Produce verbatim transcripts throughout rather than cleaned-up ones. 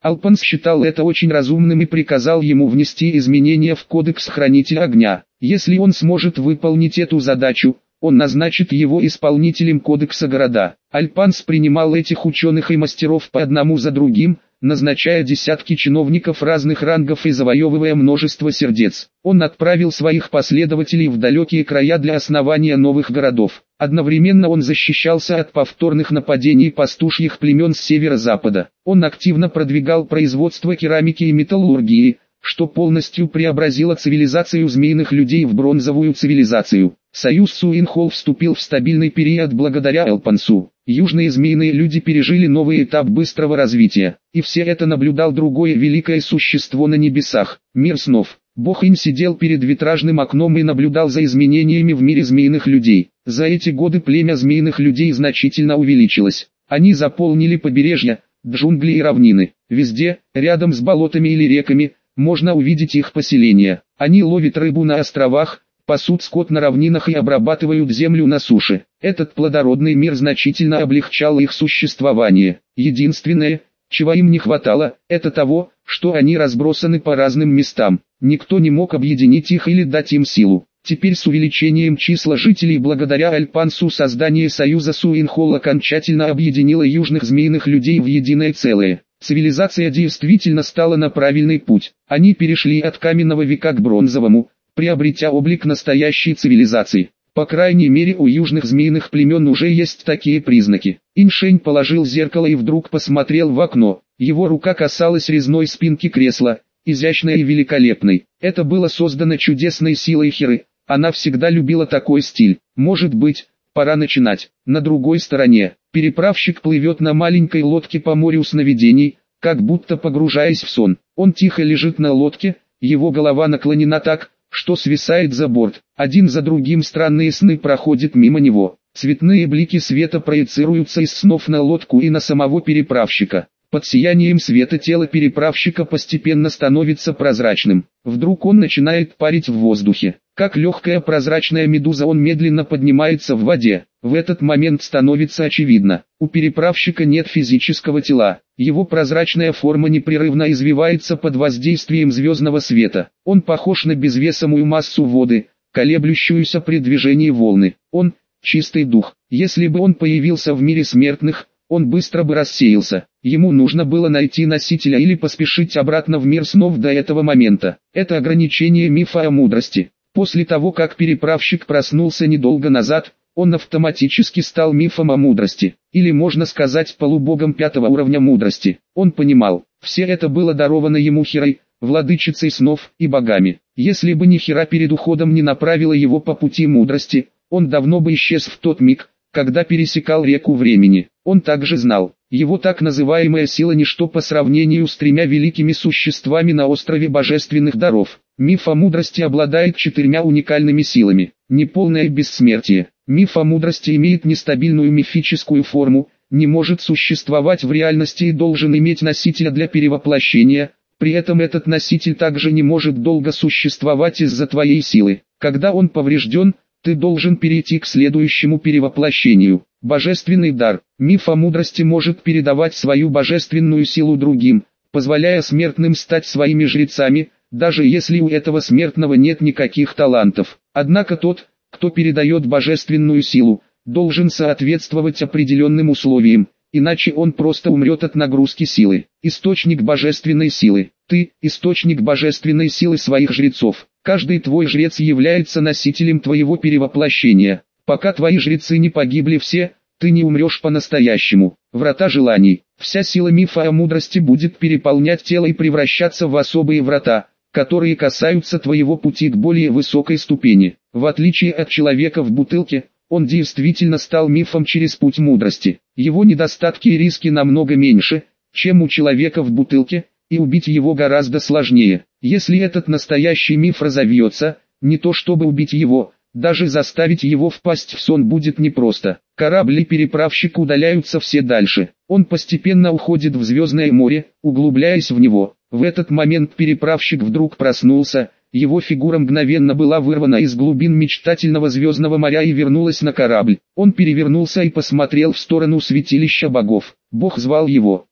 Алпанс считал это очень разумным и приказал ему внести изменения в кодекс Хранителя Огня. Если он сможет выполнить эту задачу, он назначит его исполнителем кодекса города. Алпанс принимал этих ученых и мастеров по одному за другим, назначая десятки чиновников разных рангов и завоевывая множество сердец. Он отправил своих последователей в далекие края для основания новых городов. Одновременно он защищался от повторных нападений пастушьих племен с северо-запада. Он активно продвигал производство керамики и металлургии, что полностью преобразило цивилизацию змеиных людей в бронзовую цивилизацию. Союз Суинхолл вступил в стабильный период благодаря Алпансу. Южные змеиные люди пережили новый этап быстрого развития, и все это наблюдал другое великое существо на небесах – мир снов. Бог Инь сидел перед витражным окном и наблюдал за изменениями в мире змеиных людей. За эти годы племя змеиных людей значительно увеличилось. Они заполнили побережья, джунгли и равнины. Везде, рядом с болотами или реками, можно увидеть их поселения. Они ловят рыбу на островах, пасут скот на равнинах и обрабатывают землю на суше. Этот плодородный мир значительно облегчал их существование. Единственное, чего им не хватало, это того, что они разбросаны по разным местам. Никто не мог объединить их или дать им силу. Теперь с увеличением числа жителей благодаря Альпансу создание союза Суинхолл окончательно объединило южных змеиных людей в единое целое. Цивилизация действительно стала на правильный путь. Они перешли от каменного века к бронзовому, приобретя облик настоящей цивилизации. По крайней мере у южных змеиных племен уже есть такие признаки. Иншень положил зеркало и вдруг посмотрел в окно. Его рука касалась резной спинки кресла, изящной и великолепной. Это было создано чудесной силой Хиры. Она всегда любила такой стиль. Может быть, пора начинать. На другой стороне, переправщик плывет на маленькой лодке по морю сновидений, как будто погружаясь в сон. Он тихо лежит на лодке, его голова наклонена так, что свисает за борт. Один за другим странные сны проходят мимо него. Цветные блики света проецируются из снов на лодку и на самого переправщика. Под сиянием света тело переправщика постепенно становится прозрачным. Вдруг он начинает парить в воздухе. Как легкая прозрачная медуза он медленно поднимается в воде. В этот момент становится очевидно, у переправщика нет физического тела. Его прозрачная форма непрерывно извивается под воздействием звездного света. Он похож на безвесомую массу воды, колеблющуюся при движении волны. Он – чистый дух. Если бы он появился в мире смертных, он быстро бы рассеялся. Ему нужно было найти носителя или поспешить обратно в мир снов до этого момента. Это ограничение мифа о мудрости. После того, как переправщик проснулся недолго назад, он автоматически стал мифом о мудрости, или можно сказать полубогом пятого уровня мудрости. Он понимал, все это было даровано ему Хирой, владычицей снов и богами. Если бы не Хира перед уходом не направила его по пути мудрости, он давно бы исчез в тот миг, когда пересекал реку времени. Он также знал, его так называемая сила ничто по сравнению с тремя великими существами на острове божественных даров. Миф о мудрости обладает четырьмя уникальными силами. Неполное бессмертие. Миф о мудрости имеет нестабильную мифическую форму, не может существовать в реальности и должен иметь носителя для перевоплощения. При этом этот носитель также не может долго существовать из-за твоей силы. Когда он поврежден, ты должен перейти к следующему перевоплощению. Божественный дар. Миф о мудрости может передавать свою божественную силу другим, позволяя смертным стать своими жрецами, даже если у этого смертного нет никаких талантов. Однако тот, кто передает божественную силу, должен соответствовать определенным условиям, иначе он просто умрет от нагрузки силы. Источник божественной силы. Ты – источник божественной силы своих жрецов. Каждый твой жрец является носителем твоего перевоплощения. Пока твои жрецы не погибли все, ты не умрешь по-настоящему. Врата желаний. Вся сила мифа о мудрости будет переполнять тело и превращаться в особые врата, которые касаются твоего пути к более высокой ступени. В отличие от человека в бутылке, он действительно стал мифом через путь мудрости. Его недостатки и риски намного меньше, чем у человека в бутылке, и убить его гораздо сложнее. Если этот настоящий миф разовьется, не то чтобы убить его, даже заставить его впасть в сон будет непросто. Корабль и переправщик удаляются все дальше. Он постепенно уходит в звездное море, углубляясь в него. В этот момент переправщик вдруг проснулся, его фигура мгновенно была вырвана из глубин мечтательного звездного моря и вернулась на корабль. Он перевернулся и посмотрел в сторону святилища богов. Бог звал его.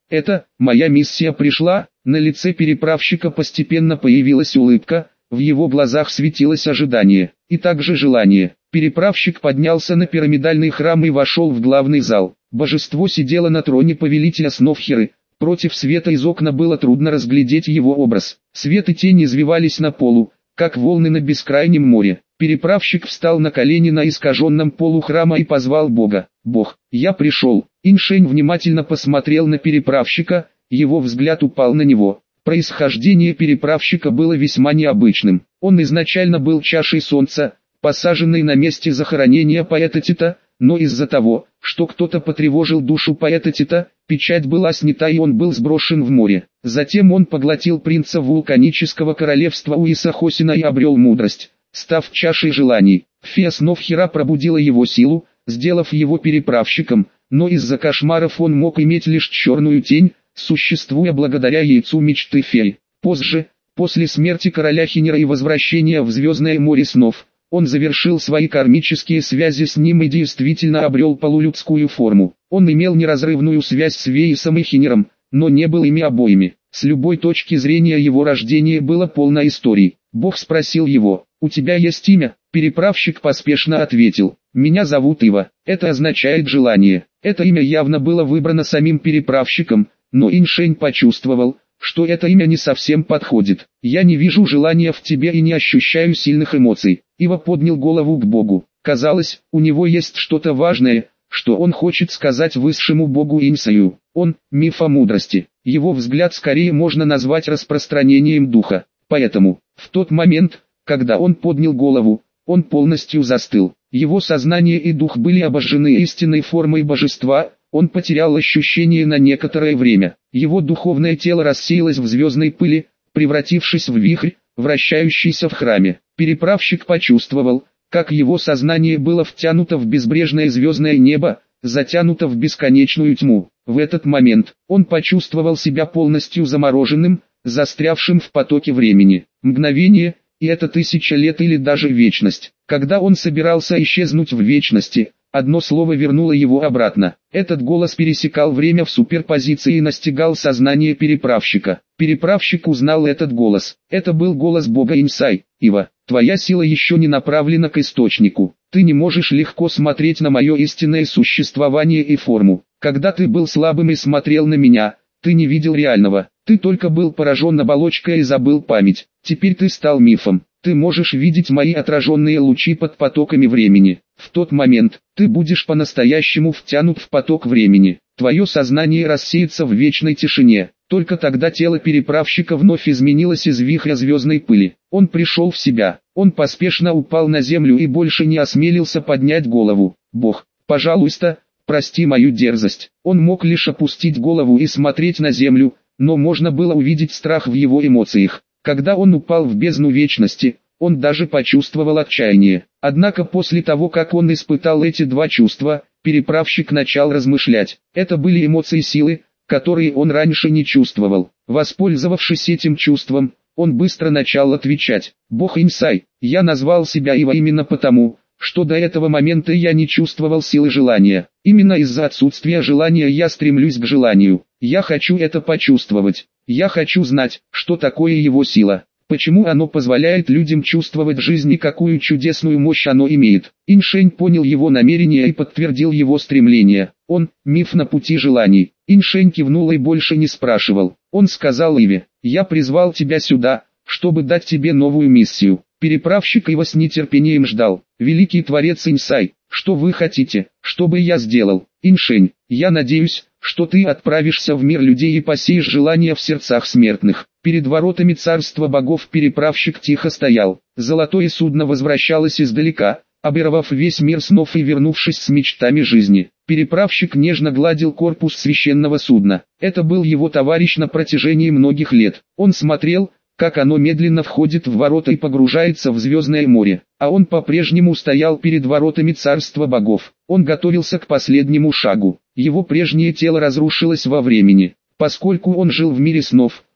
Это, моя миссия пришла, на лице переправщика постепенно появилась улыбка, в его глазах светилось ожидание, и также желание. Переправщик поднялся на пирамидальный храм и вошел в главный зал. Божество сидело на троне повелителя снов Хиры. Против света из окна было трудно разглядеть его образ. Свет и тень извивались на полу, как волны на бескрайнем море. Переправщик встал на колени на искаженном полу храма и позвал Бога. «Бог, я пришел». Иншень внимательно посмотрел на переправщика, его взгляд упал на него. Происхождение переправщика было весьма необычным. Он изначально был чашей солнца, посаженной на месте захоронения поэта Тита, но из-за того, что кто-то потревожил душу поэта Тита, печать была снята и он был сброшен в море. Затем он поглотил принца вулканического королевства Уиса Хосина и обрел мудрость, став чашей желаний. Фея снов Хира пробудила его силу, сделав его переправщиком, но из-за кошмаров он мог иметь лишь черную тень, существуя благодаря яйцу мечты феи. Позже, после смерти короля Хинера и возвращения в Звездное море снов, он завершил свои кармические связи с ним и действительно обрел полулюдскую форму. Он имел неразрывную связь с Вейсом и Хинером, но не был ими обоими. С любой точки зрения его рождение было полно историй. Бог спросил его: «У тебя есть имя?» Переправщик поспешно ответил: «Меня зовут Ива». Это означает желание. Это имя явно было выбрано самим переправщиком, но Иншень почувствовал, что это имя не совсем подходит. «Я не вижу желания в тебе и не ощущаю сильных эмоций». Ива поднял голову к Богу. Казалось, у него есть что-то важное, что он хочет сказать высшему Богу Инсаю. Он – миф о мудрости. Его взгляд скорее можно назвать распространением духа. Поэтому, в тот момент, когда он поднял голову, он полностью застыл. Его сознание и дух были обожжены истинной формой божества. Он потерял ощущение на некоторое время. Его духовное тело рассеялось в звездной пыли, превратившись в вихрь, вращающийся в храме. Переправщик почувствовал, как его сознание было втянуто в безбрежное звездное небо, затянуто в бесконечную тьму. В этот момент он почувствовал себя полностью замороженным, застрявшим в потоке времени. Мгновение, и это тысяча лет или даже вечность. Когда он собирался исчезнуть в вечности, одно слово вернуло его обратно. Этот голос пересекал время в суперпозиции и настигал сознание переправщика. Переправщик узнал этот голос. Это был голос Бога Инсай. «Ива, твоя сила еще не направлена к источнику. Ты не можешь легко смотреть на мое истинное существование и форму. Когда ты был слабым и смотрел на меня, ты не видел реального. Ты только был поражен оболочкой и забыл память. Теперь ты стал мифом. Ты можешь видеть мои отраженные лучи под потоками времени. В тот момент, ты будешь по-настоящему втянут в поток времени. Твое сознание рассеется в вечной тишине. Только тогда тело переправщика вновь изменилось из вихря звездной пыли. Он пришел в себя. Он поспешно упал на землю и больше не осмелился поднять голову. «Бог, пожалуйста, прости мою дерзость». Он мог лишь опустить голову и смотреть на землю, но можно было увидеть страх в его эмоциях. Когда он упал в бездну вечности, он даже почувствовал отчаяние. Однако после того, как он испытал эти два чувства, переправщик начал размышлять. Это были эмоции силы, которые он раньше не чувствовал. Воспользовавшись этим чувством, он быстро начал отвечать: «Бог Инсай, я назвал себя Ива именно потому, что до этого момента я не чувствовал силы желания. Именно из-за отсутствия желания я стремлюсь к желанию. Я хочу это почувствовать. Я хочу знать, что такое его сила. Почему оно позволяет людям чувствовать в жизни, какую чудесную мощь оно имеет». Иншень понял его намерение и подтвердил его стремление. Он – миф на пути желаний. Иншень кивнул и больше не спрашивал. Он сказал Иве: «Я призвал тебя сюда, чтобы дать тебе новую миссию». Переправщик его с нетерпением ждал. «Великий Творец Инсай, что вы хотите, чтобы я сделал?» «Иншень, я надеюсь, что ты отправишься в мир людей и посеешь желания в сердцах смертных». Перед воротами царства богов переправщик тихо стоял. Золотое судно возвращалось издалека, оборвав весь мир снов и вернувшись с мечтами жизни. Переправщик нежно гладил корпус священного судна. Это был его товарищ на протяжении многих лет. Он смотрел, как оно медленно входит в ворота и погружается в звездное море, а он по-прежнему стоял перед воротами царства богов. Он готовился к последнему шагу. Его прежнее тело разрушилось во времени. Поскольку он жил в мире снов,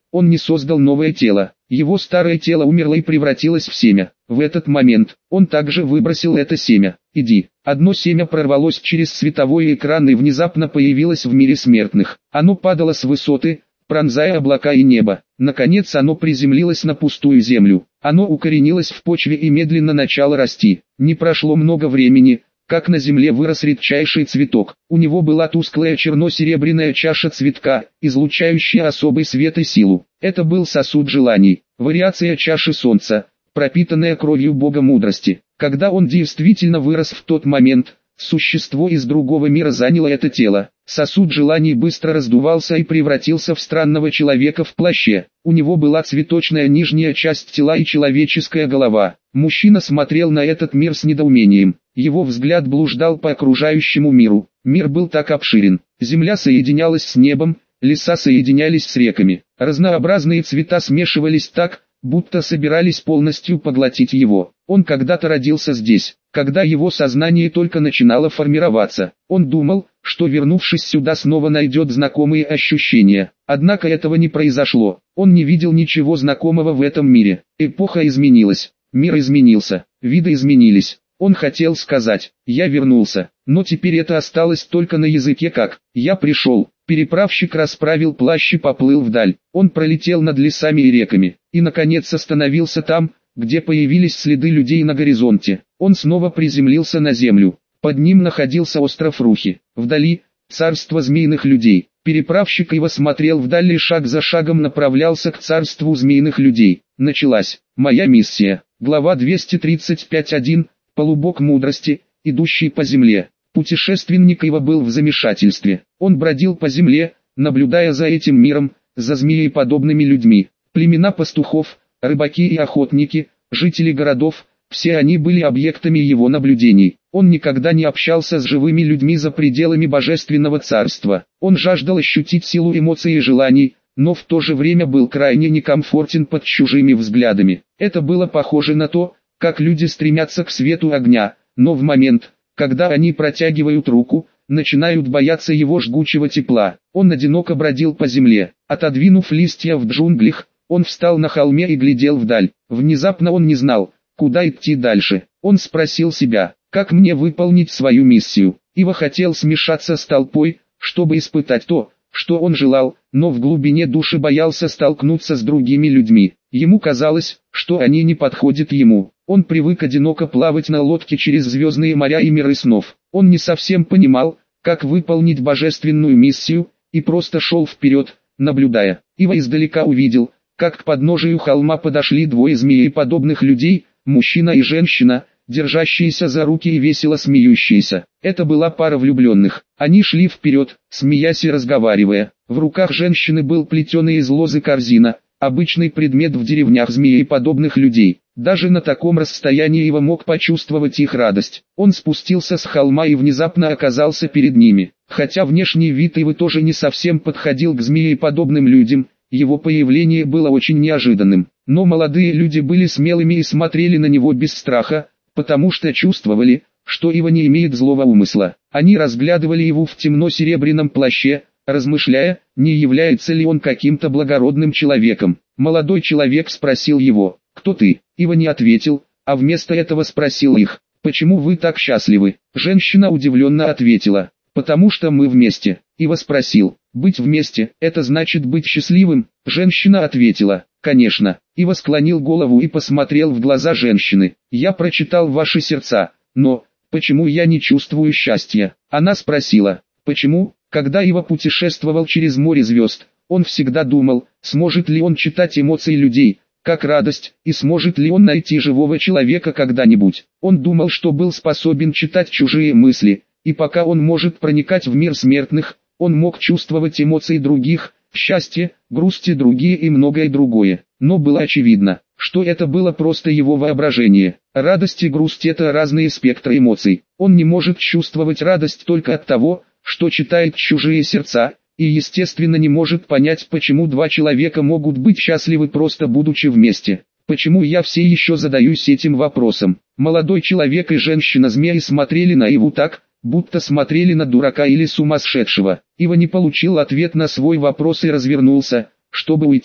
Он не создал новое тело. Его старое тело умерло и превратилось в семя. В этот момент он также выбросил это семя. Иди. Одно семя прорвалось через световой экран и внезапно появилось в мире смертных. Оно падало с высоты, пронзая облака и небо. Наконец оно приземлилось на пустую землю. Оно укоренилось в почве и медленно начало расти. Не прошло много времени, как на земле вырос редчайший цветок. У него была тусклая черно-серебряная чаша цветка, излучающая особый свет и силу. Это был сосуд желаний, вариация чаши солнца, пропитанная кровью бога мудрости. Когда он действительно вырос в тот момент, существо из другого мира заняло это тело. Сосуд желаний быстро раздувался и превратился в странного человека в плаще. У него была цветочная нижняя часть тела и человеческая голова. Мужчина смотрел на этот мир с недоумением. Его взгляд блуждал по окружающему миру. Мир был так обширен. Земля соединялась с небом, леса соединялись с реками. Разнообразные цвета смешивались так, будто собирались полностью поглотить его. Он когда-то родился здесь, когда его сознание только начинало формироваться. Он думал, что вернувшись сюда снова найдет знакомые ощущения. Однако этого не произошло. Он не видел ничего знакомого в этом мире. Эпоха изменилась, мир изменился, виды изменились. Он хотел сказать: «Я вернулся», но теперь это осталось только на языке как «я пришел». Переправщик расправил плащ и поплыл вдаль. Он пролетел над лесами и реками, и наконец остановился там, где появились следы людей на горизонте. Он снова приземлился на землю. Под ним находился остров Рухи. Вдали — царство змеиных людей. Переправщик его смотрел вдаль и шаг за шагом направлялся к царству змеиных людей. Началась моя миссия. Глава двести тридцать пять точка один. Полубог мудрости, идущий по земле. Путешественник его был в замешательстве. Он бродил по земле, наблюдая за этим миром, за змееподобными людьми. Племена пастухов, рыбаки и охотники, жители городов, все они были объектами его наблюдений. Он никогда не общался с живыми людьми за пределами божественного царства. Он жаждал ощутить силу эмоций и желаний, но в то же время был крайне некомфортен под чужими взглядами. Это было похоже на то, как люди стремятся к свету огня, но в момент, когда они протягивают руку, начинают бояться его жгучего тепла. Он одиноко бродил по земле. Отодвинув листья в джунглях, он встал на холме и глядел вдаль. Внезапно он не знал, куда идти дальше. Он спросил себя, как мне выполнить свою миссию. Ива хотел смешаться с толпой, чтобы испытать то, что он желал, но в глубине души боялся столкнуться с другими людьми. Ему казалось, что они не подходят ему. Он привык одиноко плавать на лодке через звездные моря и миры снов. Он не совсем понимал, как выполнить божественную миссию, и просто шел вперед, наблюдая. Ива издалека увидел, как к подножию холма подошли двое змееподобных людей, мужчина и женщина, держащиеся за руки и весело смеющиеся. Это была пара влюбленных. Они шли вперед, смеясь и разговаривая. В руках женщины был плетеный из лозы корзина, обычный предмет в деревнях змееподобных людей. Даже на таком расстоянии Ива мог почувствовать их радость. Он спустился с холма и внезапно оказался перед ними. Хотя внешний вид Ивы тоже не совсем подходил к змееподобным людям, его появление было очень неожиданным. Но молодые люди были смелыми и смотрели на него без страха, потому что чувствовали, что Ива не имеет злого умысла. Они разглядывали его в темно-серебряном плаще, размышляя, не является ли он каким-то благородным человеком. Молодой человек спросил его: «Кто ты?» Ива не ответил, а вместо этого спросил их: «Почему вы так счастливы?» Женщина удивленно ответила: «Потому что мы вместе». Ива спросил: «Быть вместе – это значит быть счастливым?» Женщина ответила: «Конечно». Ива склонил голову и посмотрел в глаза женщины. «Я прочитал ваши сердца, но почему я не чувствую счастья?» Она спросила: «Почему?» Когда Ива путешествовал через море звезд, он всегда думал, сможет ли он читать эмоции людей, как радость, и сможет ли он найти живого человека когда-нибудь. Он думал, что был способен читать чужие мысли, и пока он может проникать в мир смертных, он мог чувствовать эмоции других, счастье, грусть и другие и многое другое. Но было очевидно, что это было просто его воображение. Радость и грусть – это разные спектры эмоций. Он не может чувствовать радость только от того, что читает чужие сердца, и естественно не может понять, почему два человека могут быть счастливы просто будучи вместе. Почему я все еще задаюсь этим вопросом? Молодой человек и женщина-змеи смотрели на Иву так, будто смотрели на дурака или сумасшедшего. Ива не получил ответ на свой вопрос и развернулся, чтобы уйти.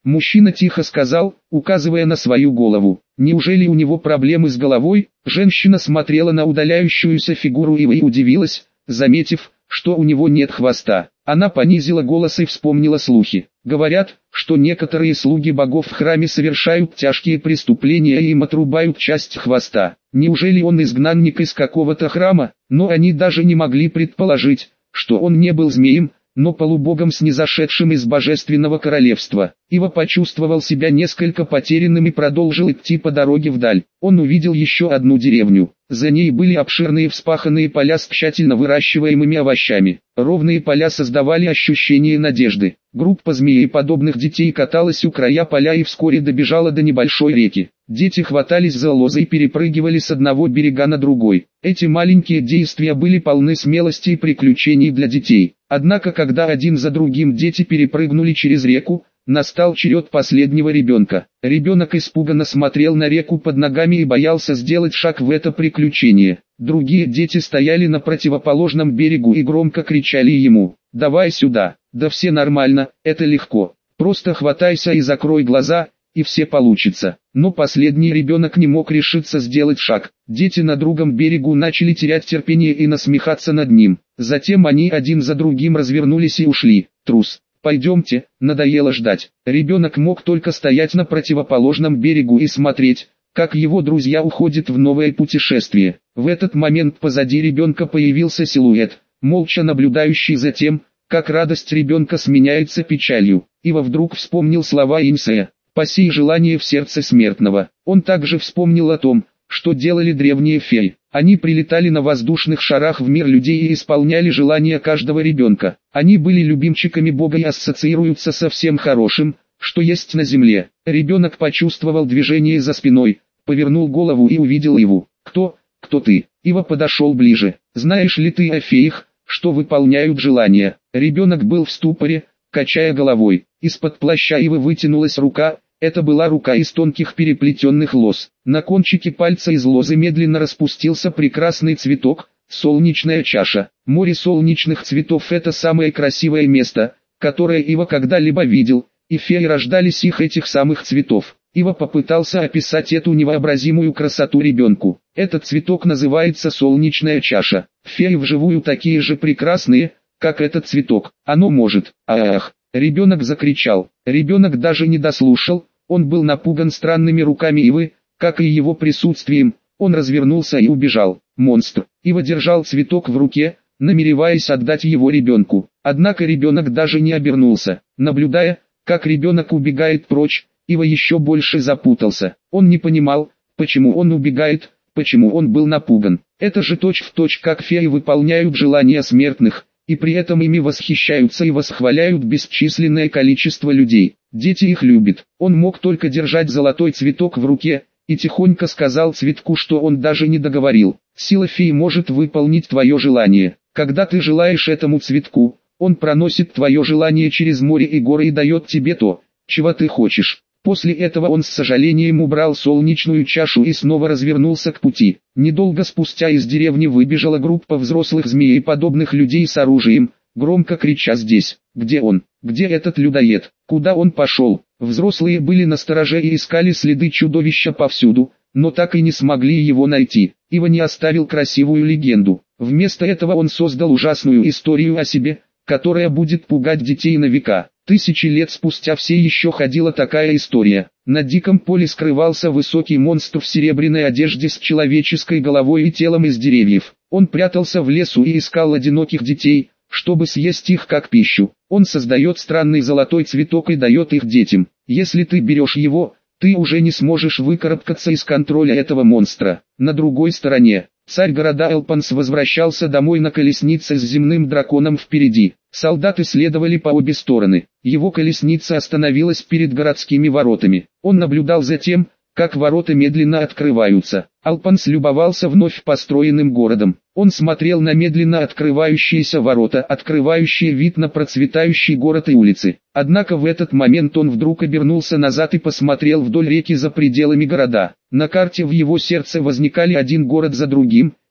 Мужчина тихо сказал, указывая на свою голову. Неужели у него проблемы с головой? Женщина смотрела на удаляющуюся фигуру и удивилась, заметив, что у него нет хвоста. Она понизила голос и вспомнила слухи. Говорят, что некоторые слуги богов в храме совершают тяжкие преступления и им отрубают часть хвоста. Неужели он изгнанник из какого-то храма? Но они даже не могли предположить, что он не был змеем, но полубогом снизошедшим из божественного королевства. Ива почувствовал себя несколько потерянным и продолжил идти по дороге вдаль. Он увидел еще одну деревню. За ней были обширные вспаханные поля с тщательно выращиваемыми овощами. Ровные поля создавали ощущение надежды. Группа змееподобных детей каталась у края поля и вскоре добежала до небольшой реки. Дети хватались за лозы и перепрыгивали с одного берега на другой. Эти маленькие действия были полны смелости и приключений для детей. Однако когда один за другим дети перепрыгнули через реку, настал черед последнего ребенка. Ребенок испуганно смотрел на реку под ногами и боялся сделать шаг в это приключение. Другие дети стояли на противоположном берегу и громко кричали ему: «Давай сюда!» «Да все нормально, это легко. Просто хватайся и закрой глаза, и все получится». Но последний ребенок не мог решиться сделать шаг. Дети на другом берегу начали терять терпение и насмехаться над ним. Затем они один за другим развернулись и ушли. «Трус! Пойдемте, надоело ждать». Ребенок мог только стоять на противоположном берегу и смотреть, как его друзья уходят в новое путешествие. В этот момент позади ребенка появился силуэт, молча наблюдающий за тем, как радость ребенка сменяется печалью. Ива вдруг вспомнил слова Инсея: «Посей желание в сердце смертного». Он также вспомнил о том, что делали древние феи. Они прилетали на воздушных шарах в мир людей и исполняли желания каждого ребенка. Они были любимчиками Бога и ассоциируются со всем хорошим, что есть на земле. Ребенок почувствовал движение за спиной, повернул голову и увидел Иву. «Кто? Кто ты?» Ива подошел ближе. «Знаешь ли ты о феях, что выполняют желания?» Ребенок был в ступоре, качая головой. Из-под плаща Ивы вытянулась рука. Это была рука из тонких переплетенных лоз. На кончике пальца из лозы медленно распустился прекрасный цветок, солнечная чаша. Море солнечных цветов — это самое красивое место, которое Ива когда-либо видел, и феи рождались их этих самых цветов. Ива попытался описать эту невообразимую красоту ребенку. Этот цветок называется солнечная чаша. Феи вживую такие же прекрасные, как этот цветок. Оно может. Ах! Ребенок закричал. Ребенок даже не дослушал, он был напуган странными руками Ивы, как и его присутствием. Он развернулся и убежал. Монстр. Ива держал цветок в руке, намереваясь отдать его ребенку. Однако ребенок даже не обернулся. Наблюдая, как ребенок убегает прочь, Ива еще больше запутался. Он не понимал, почему он убегает, почему он был напуган. Это же точь-в-точь, как феи выполняют желания смертных, и при этом ими восхищаются и восхваляют бесчисленное количество людей. Дети их любят. Он мог только держать золотой цветок в руке, и тихонько сказал цветку, что он даже не договорил. Сила феи может выполнить твое желание. Когда ты желаешь этому цветку, он проносит твое желание через море и горы и дает тебе то, чего ты хочешь. После этого он с сожалением убрал солнечную чашу и снова развернулся к пути. Недолго спустя из деревни выбежала группа взрослых змееподобных людей с оружием, громко крича: «Здесь! Где он? Где этот людоед? Куда он пошел?» Взрослые были настороже и искали следы чудовища повсюду, но так и не смогли его найти. Ива не оставил красивую легенду. Вместо этого он создал ужасную историю о себе, которая будет пугать детей на века. Тысячи лет спустя все еще ходила такая история. На диком поле скрывался высокий монстр в серебряной одежде с человеческой головой и телом из деревьев. Он прятался в лесу и искал одиноких детей, чтобы съесть их как пищу. Он создает странный золотой цветок и дает их детям. Если ты берешь его, ты уже не сможешь выкарабкаться из контроля этого монстра. На другой стороне, царь города Элпанс возвращался домой на колеснице с земным драконом впереди. Солдаты следовали по обе стороны. Его колесница остановилась перед городскими воротами. Он наблюдал за тем, как ворота медленно открываются. Алпанс любовался вновь построенным городом. Он смотрел на медленно открывающиеся ворота, открывающие вид на процветающий город и улицы. Однако в этот момент он вдруг обернулся назад и посмотрел вдоль реки за пределами города. На карте в его сердце возникали один город за другим,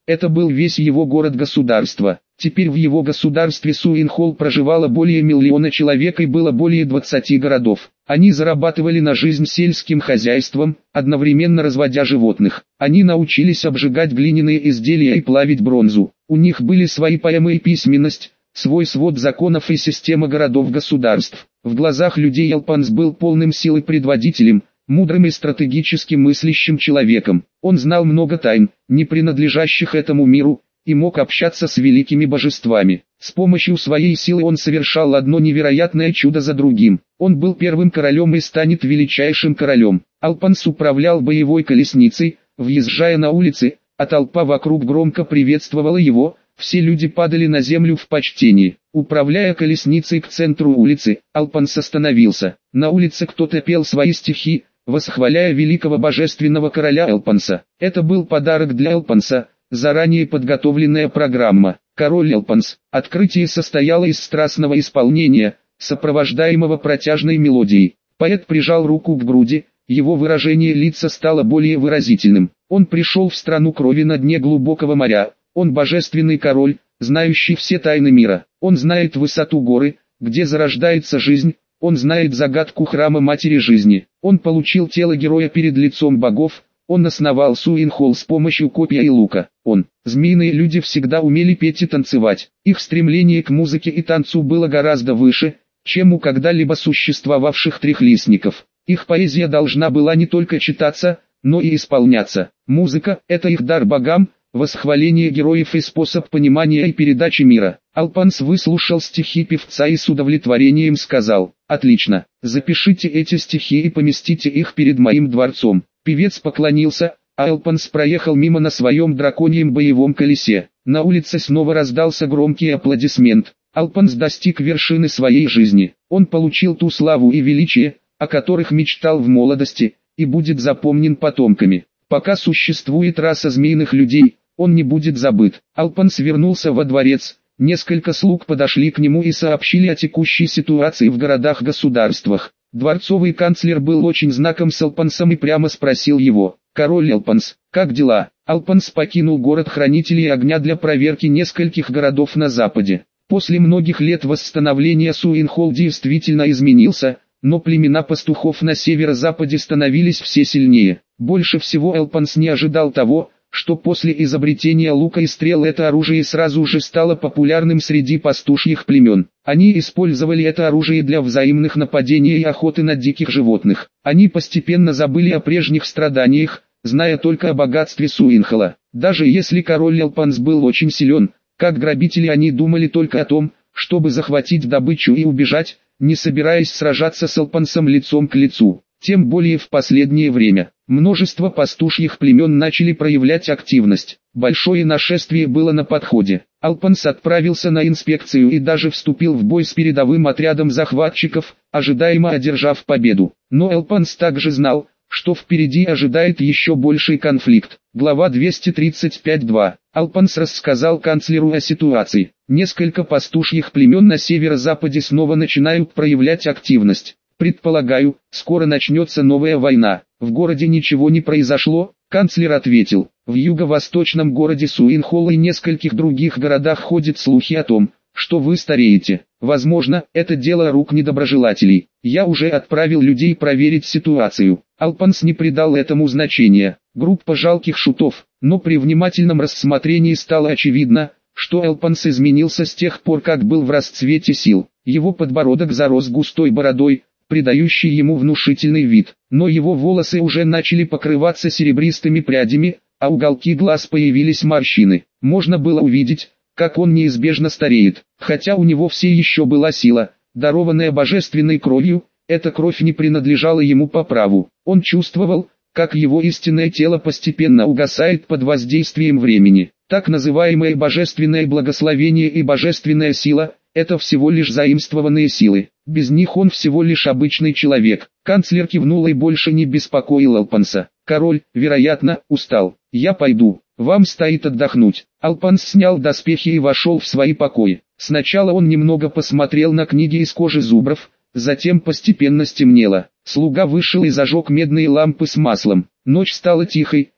Это был весь его город-государство. Теперь в его государстве Суинхолл проживало более миллиона человек и было более двадцати городов. Они зарабатывали на жизнь сельским хозяйством, одновременно разводя животных. Они научились обжигать глиняные изделия и плавить бронзу. У них были свои поэмы и письменность, свой свод законов и система городов-государств. В глазах людей Элпанс был полным силы предводителем, мудрым и стратегически мыслящим человеком. Он знал много тайн, не принадлежащих этому миру, и мог общаться с великими божествами. С помощью своей силы он совершал одно невероятное чудо за другим. Он был первым королем и станет величайшим королем. Элпанс управлял боевой колесницей, въезжая на улицы, а толпа вокруг громко приветствовала его, все люди падали на землю в почтении. Управляя колесницей к центру улицы, Элпанс остановился. На улице кто-то пел свои стихи, восхваляя великого божественного короля Элпанса. Это был подарок для Элпанса, заранее подготовленная программа. Король Элпанс. Открытие состояло из страстного исполнения, сопровождаемого протяжной мелодией. Поэт прижал руку к груди, его выражение лица стало более выразительным. Он пришел в страну крови на дне глубокого моря. Он божественный король, знающий все тайны мира. Он знает высоту горы, где зарождается жизнь. Он знает загадку храма матери жизни. Он получил тело героя перед лицом богов. Он основал Суинхолл с помощью копья и лука. Он, змеиные люди всегда умели петь и танцевать. Их стремление к музыке и танцу было гораздо выше, чем у когда-либо существовавших трехлистников. Их поэзия должна была не только читаться, но и исполняться. Музыка – это их дар богам, восхваление героев и способ понимания и передачи мира. Элпанс выслушал стихи певца и с удовлетворением сказал: «Отлично, запишите эти стихи и поместите их перед моим дворцом». Певец поклонился, а Элпанс проехал мимо на своем драконьем боевом колесе. На улице снова раздался громкий аплодисмент. Элпанс достиг вершины своей жизни. Он получил ту славу и величие, о которых мечтал в молодости, и будет запомнен потомками. Пока существует раса змеиных людей, он не будет забыт. Элпанс вернулся во дворец. Несколько слуг подошли к нему и сообщили о текущей ситуации в городах-государствах. Дворцовый канцлер был очень знаком с Элпансом и прямо спросил его: «Король Элпанс, как дела?» Элпанс покинул город Хранителей Огня для проверки нескольких городов на западе. После многих лет восстановления Суинхолл действительно изменился, но племена пастухов на северо-западе становились все сильнее. Больше всего Элпанс не ожидал того, что после изобретения лука и стрел это оружие сразу же стало популярным среди пастушьих племен. Они использовали это оружие для взаимных нападений и охоты на диких животных. Они постепенно забыли о прежних страданиях, зная только о богатстве Суинхолла. Даже если король Элпанс был очень силен, как грабители они думали только о том, чтобы захватить добычу и убежать, не собираясь сражаться с Элпансом лицом к лицу. Тем более в последнее время, множество пастушьих племен начали проявлять активность. Большое нашествие было на подходе. Элпанс отправился на инспекцию и даже вступил в бой с передовым отрядом захватчиков, ожидаемо одержав победу. Но Элпанс также знал, что впереди ожидает еще больший конфликт. Глава двести тридцать пять точка два. Элпанс рассказал канцлеру о ситуации. Несколько пастушьих племен на северо-западе снова начинают проявлять активность. «Предполагаю, скоро начнется новая война». В городе ничего не произошло, канцлер ответил. В юго-восточном городе Суинхолл и нескольких других городах ходят слухи о том, что вы стареете. Возможно, это дело рук недоброжелателей. Я уже отправил людей проверить ситуацию. Элпанс не придал этому значения. Группа жалких шутов, но при внимательном рассмотрении стало очевидно, что Элпанс изменился с тех пор, как был в расцвете сил. Его подбородок зарос густой бородой, придающий ему внушительный вид, но его волосы уже начали покрываться серебристыми прядями, а уголки глаз появились морщины. Можно было увидеть, как он неизбежно стареет, хотя у него все еще была сила, дарованная божественной кровью. Эта кровь не принадлежала ему по праву. Он чувствовал, как его истинное тело постепенно угасает под воздействием времени. Так называемое божественное благословение и божественная сила – это всего лишь заимствованные силы. Без них он всего лишь обычный человек. Канцлер кивнул и больше не беспокоил Элпанса. Король, вероятно, устал. «Я пойду. Вам стоит отдохнуть». Элпанс снял доспехи и вошел в свои покои. Сначала он немного посмотрел на книги из кожи зубров, затем постепенно стемнело. Слуга вышел и зажег медные лампы с маслом. Ночь стала тихой,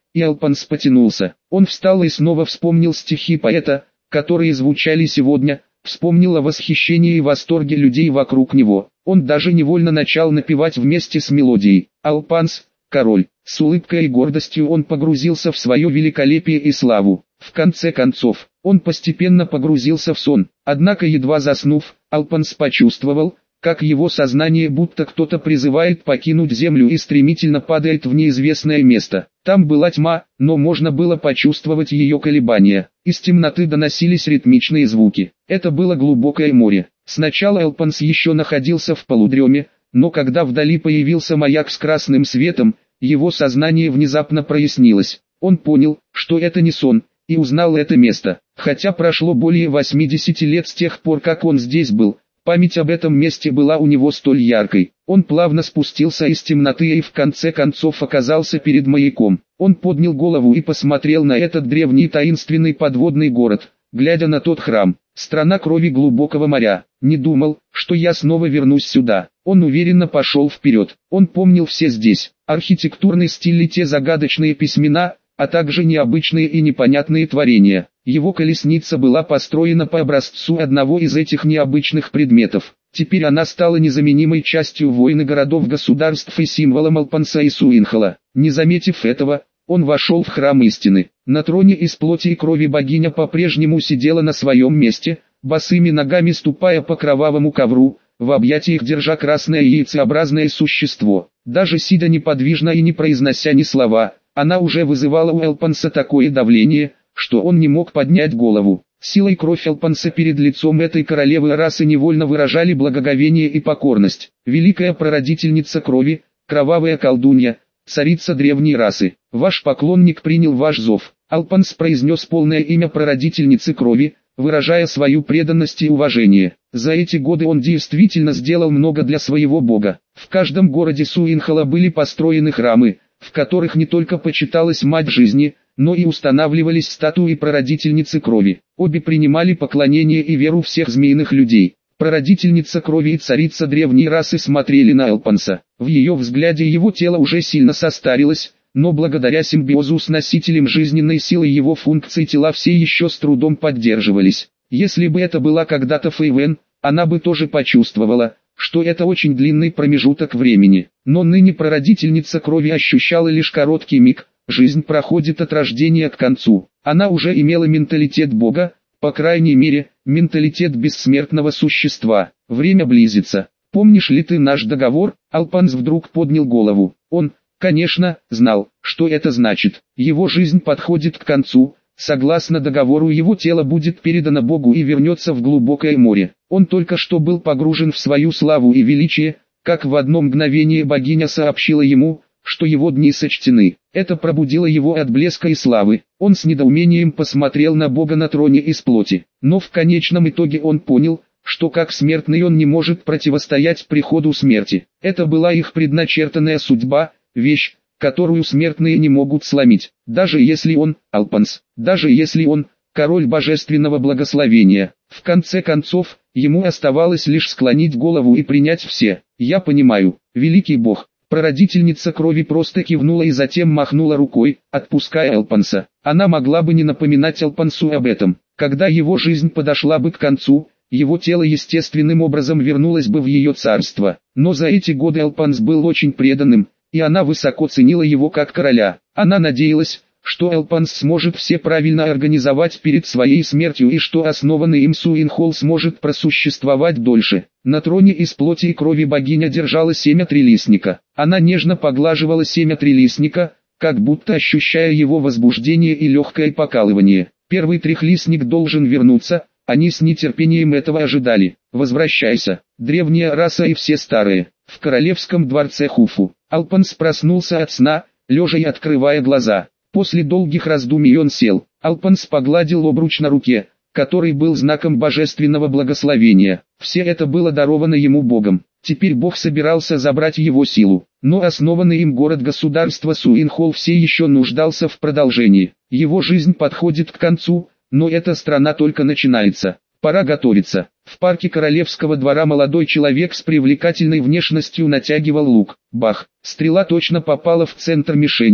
и Алпанс потянулся. Он встал и снова вспомнил стихи поэта, которые звучали сегодня, вспомнил о восхищении и восторге людей вокруг него. Он даже невольно начал напевать вместе с мелодией. Алпанс, король. С улыбкой и гордостью он погрузился в свое великолепие и славу. В конце концов, он постепенно погрузился в сон. Однако едва заснув, Алпанс почувствовал, как его сознание будто кто-то призывает покинуть землю и стремительно падает в неизвестное место. Там была тьма, но можно было почувствовать ее колебания. Из темноты доносились ритмичные звуки. Это было глубокое море. Сначала Алпанс еще находился в полудреме, но когда вдали появился маяк с красным светом, его сознание внезапно прояснилось. Он понял, что это не сон, и узнал это место. Хотя прошло более восьмидесяти лет с тех пор, как он здесь был, память об этом месте была у него столь яркой. Он плавно спустился из темноты и в конце концов оказался перед маяком. Он поднял голову и посмотрел на этот древний таинственный подводный город, глядя на тот храм. Страна крови глубокого моря. Не думал, что я снова вернусь сюда. Он уверенно пошел вперед. Он помнил все здесь. Архитектурный стиль и те загадочные письмена, а также необычные и непонятные творения. Его колесница была построена по образцу одного из этих необычных предметов. Теперь она стала незаменимой частью войны городов-государств и символом Алпанса и Суинхола. Не заметив этого, он вошел в храм истины. На троне из плоти и крови богиня по-прежнему сидела на своем месте, босыми ногами ступая по кровавому ковру, в объятиях держа красное яйцеобразное существо. Даже сидя неподвижно и не произнося ни слова, она уже вызывала у Алпанса такое давление, что он не мог поднять голову. Сила и кровь Алпанса перед лицом этой королевы расы невольно выражали благоговение и покорность. Великая прародительница крови, кровавая колдунья, царица древней расы. Ваш поклонник принял ваш зов. Алпанс произнес полное имя прародительницы крови, выражая свою преданность и уважение. За эти годы он действительно сделал много для своего бога. В каждом городе Суинхола были построены храмы, в которых не только почиталась мать жизни, но и устанавливались статуи прародительницы крови. Обе принимали поклонение и веру всех змеиных людей. Прародительница крови и царица древней расы смотрели на Алпанса. В ее взгляде его тело уже сильно состарилось, но благодаря симбиозу с носителем жизненной силы его функции тела все еще с трудом поддерживались. Если бы это была когда-то Фейвен, она бы тоже почувствовала, что это очень длинный промежуток времени. Но ныне прародительница крови ощущала лишь короткий миг. Жизнь проходит от рождения к концу. Она уже имела менталитет Бога, по крайней мере, менталитет бессмертного существа. Время близится. Помнишь ли ты наш договор? Алпанс вдруг поднял голову. Он, конечно, знал, что это значит. Его жизнь подходит к концу. Согласно договору, его тело будет передано Богу и вернется в глубокое море. Он только что был погружен в свою славу и величие, как в одно мгновение богиня сообщила ему, что его дни сочтены. Это пробудило его от блеска и славы. Он с недоумением посмотрел на Бога на троне из плоти. Но в конечном итоге он понял, что как смертный он не может противостоять приходу смерти. Это была их предначертанная судьба, вещь, которую смертные не могут сломить. Даже если он, Алпанс, даже если он, король божественного благословения. В конце концов, ему оставалось лишь склонить голову и принять все. Я понимаю, великий Бог. Прародительница крови просто кивнула и затем махнула рукой, отпуская Алпанса. Она могла бы не напоминать Алпансу об этом. Когда его жизнь подошла бы к концу, его тело естественным образом вернулось бы в ее царство. Но за эти годы Алпанс был очень преданным, и она высоко ценила его как короля. Она надеялась, что Алпанс сможет все правильно организовать перед своей смертью и что основанный им Суинхол сможет просуществовать дольше. На троне из плоти и крови богиня держала семя трилистника. Она нежно поглаживала семя трилистника, как будто ощущая его возбуждение и легкое покалывание. Первый трехлистник должен вернуться, они с нетерпением этого ожидали. Возвращайся, древняя раса и все старые. В королевском дворце Хуфу. Алпанс проснулся от сна, лежа и открывая глаза. После долгих раздумий он сел. Алпанс погладил обруч на руке, который был знаком божественного благословения. Все это было даровано ему Богом. Теперь Бог собирался забрать его силу. Но основанный им город-государство Суинхол все еще нуждался в продолжении. Его жизнь подходит к концу, но эта страна только начинается. Пора готовиться. В парке королевского двора молодой человек с привлекательной внешностью натягивал лук. Бах! Стрела точно попала в центр мишени,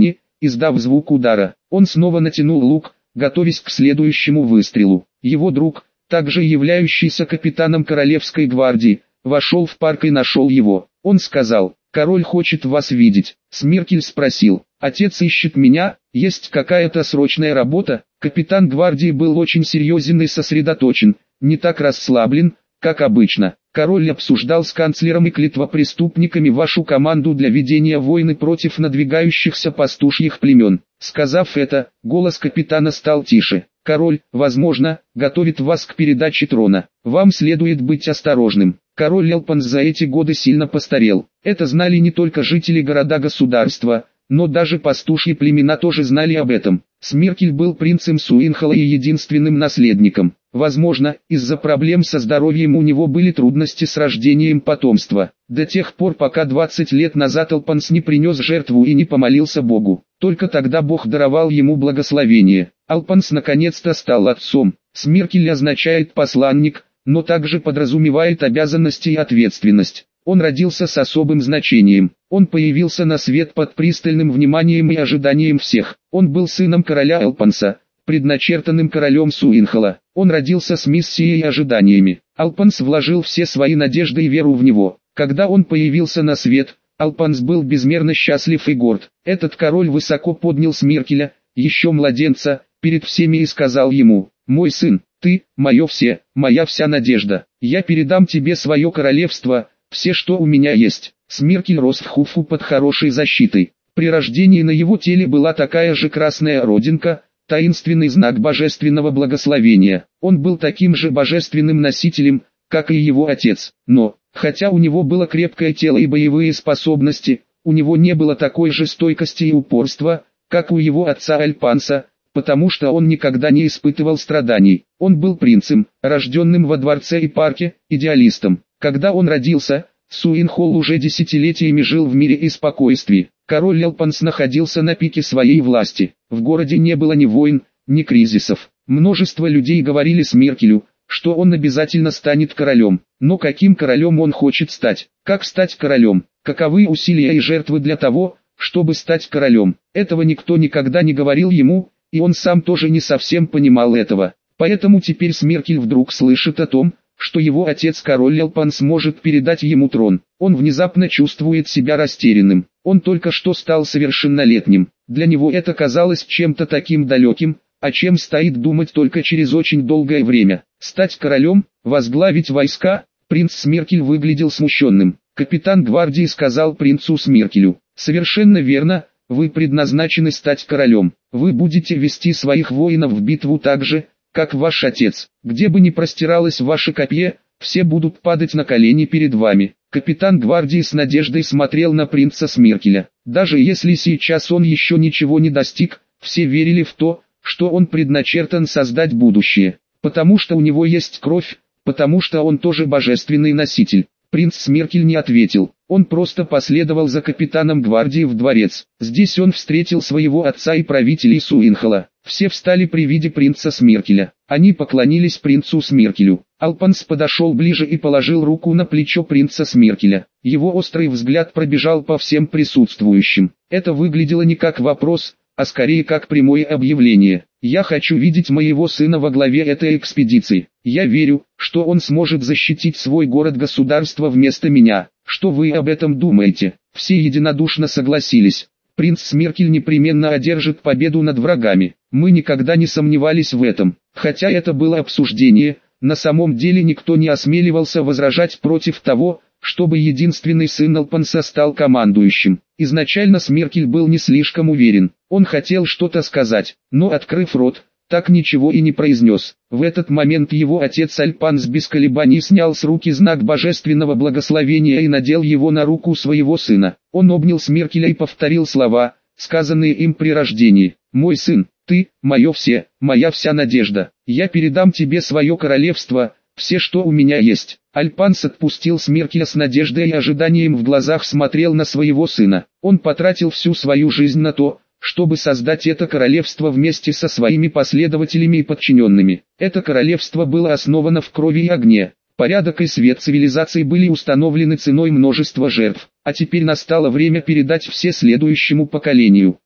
издав звук удара. Он снова натянул лук, готовясь к следующему выстрелу. Его друг, также являющийся капитаном Королевской гвардии, вошел в парк и нашел его. Он сказал: «Король хочет вас видеть». Смеркель спросил: «Отец ищет меня, есть какая-то срочная работа?» Капитан гвардии был очень серьезен и сосредоточен, не так расслаблен, как обычно. «Король обсуждал с канцлером и клетвопреступниками вашу команду для ведения войны против надвигающихся пастушьих племен». Сказав это, голос капитана стал тише. «Король, возможно, готовит вас к передаче трона. Вам следует быть осторожным». Король Элпанс за эти годы сильно постарел. Это знали не только жители города-государства, но даже пастушьи племена тоже знали об этом. Смеркель был принцем Суинхола и единственным наследником. Возможно, из-за проблем со здоровьем у него были трудности с рождением потомства. До тех пор, пока двадцать лет назад Элпанс не принес жертву и не помолился Богу. Только тогда Бог даровал ему благословение. Элпанс наконец-то стал отцом. Смеркель означает «посланник», но также подразумевает обязанности и ответственность. Он родился с особым значением. Он появился на свет под пристальным вниманием и ожиданием всех. Он был сыном короля Элпанса, предначертанным королем Суинхола. Он родился с миссией и ожиданиями. Элпанс вложил все свои надежды и веру в него. Когда он появился на свет, Элпанс был безмерно счастлив и горд. Этот король высоко поднял Смеркеля, еще младенца, перед всеми и сказал ему: «Мой сын, ты, мое все, моя вся надежда. Я передам тебе свое королевство, все, что у меня есть». Смеркель рос в Хуфу под хорошей защитой. При рождении на его теле была такая же красная родинка, таинственный знак божественного благословения. Он был таким же божественным носителем, как и его отец. Но, хотя у него было крепкое тело и боевые способности, у него не было такой же стойкости и упорства, как у его отца Элпанса, потому что он никогда не испытывал страданий. Он был принцем, рожденным во дворце и парке, идеалистом. Когда он родился, Суинхол уже десятилетиями жил в мире и спокойствии. Король Элпанс находился на пике своей власти. В городе не было ни войн, ни кризисов. Множество людей говорили Смеркелю, что он обязательно станет королем. Но каким королем он хочет стать? Как стать королем? Каковы усилия и жертвы для того, чтобы стать королем? Этого никто никогда не говорил ему, и он сам тоже не совсем понимал этого. Поэтому теперь Смеркель вдруг слышит о том, что его отец король Элпанс может передать ему трон. Он внезапно чувствует себя растерянным. Он только что стал совершеннолетним. Для него это казалось чем-то таким далеким, о чем стоит думать только через очень долгое время. Стать королем, возглавить войска? Принц Смеркель выглядел смущенным. Капитан гвардии сказал принцу Смеркелю: «Совершенно верно, вы предназначены стать королем. Вы будете вести своих воинов в битву так же, как ваш отец. Где бы ни простиралось ваше копье, все будут падать на колени перед вами». Капитан гвардии с надеждой смотрел на принца Смеркеля. Даже если сейчас он еще ничего не достиг, все верили в то, что он предначертан создать будущее. Потому что у него есть кровь, потому что он тоже божественный носитель. Принц Смеркель не ответил. Он просто последовал за капитаном гвардии в дворец. Здесь он встретил своего отца и правителей Суинхола. Все встали при виде принца Смеркеля. Они поклонились принцу Смеркелю. Элпанс подошел ближе и положил руку на плечо принца Смеркеля. Его острый взгляд пробежал по всем присутствующим. Это выглядело не как вопрос, а скорее как прямое объявление. «Я хочу видеть моего сына во главе этой экспедиции. Я верю, что он сможет защитить свой город-государство вместо меня. Что вы об этом думаете?» Все единодушно согласились. Принц Смеркель непременно одержит победу над врагами. Мы никогда не сомневались в этом. Хотя это было обсуждение, на самом деле никто не осмеливался возражать против того, чтобы единственный сын Элпанса стал командующим. Изначально Смеркель был не слишком уверен. Он хотел что-то сказать, но, открыв рот, так ничего и не произнес. В этот момент его отец Элпанс без колебаний снял с руки знак божественного благословения и надел его на руку своего сына. Он обнял Смеркеля и повторил слова, сказанные им при рождении: «Мой сын, ты, мое все, моя вся надежда. Я передам тебе свое королевство, все, что у меня есть». Элпанс отпустил Смеркеля с надеждой и ожиданием в глазах, смотрел на своего сына. Он потратил всю свою жизнь на то, чтобы создать это королевство вместе со своими последователями и подчиненными. Это королевство было основано в крови и огне. Порядок и свет цивилизации были установлены ценой множества жертв. А теперь настало время передать все следующему поколению.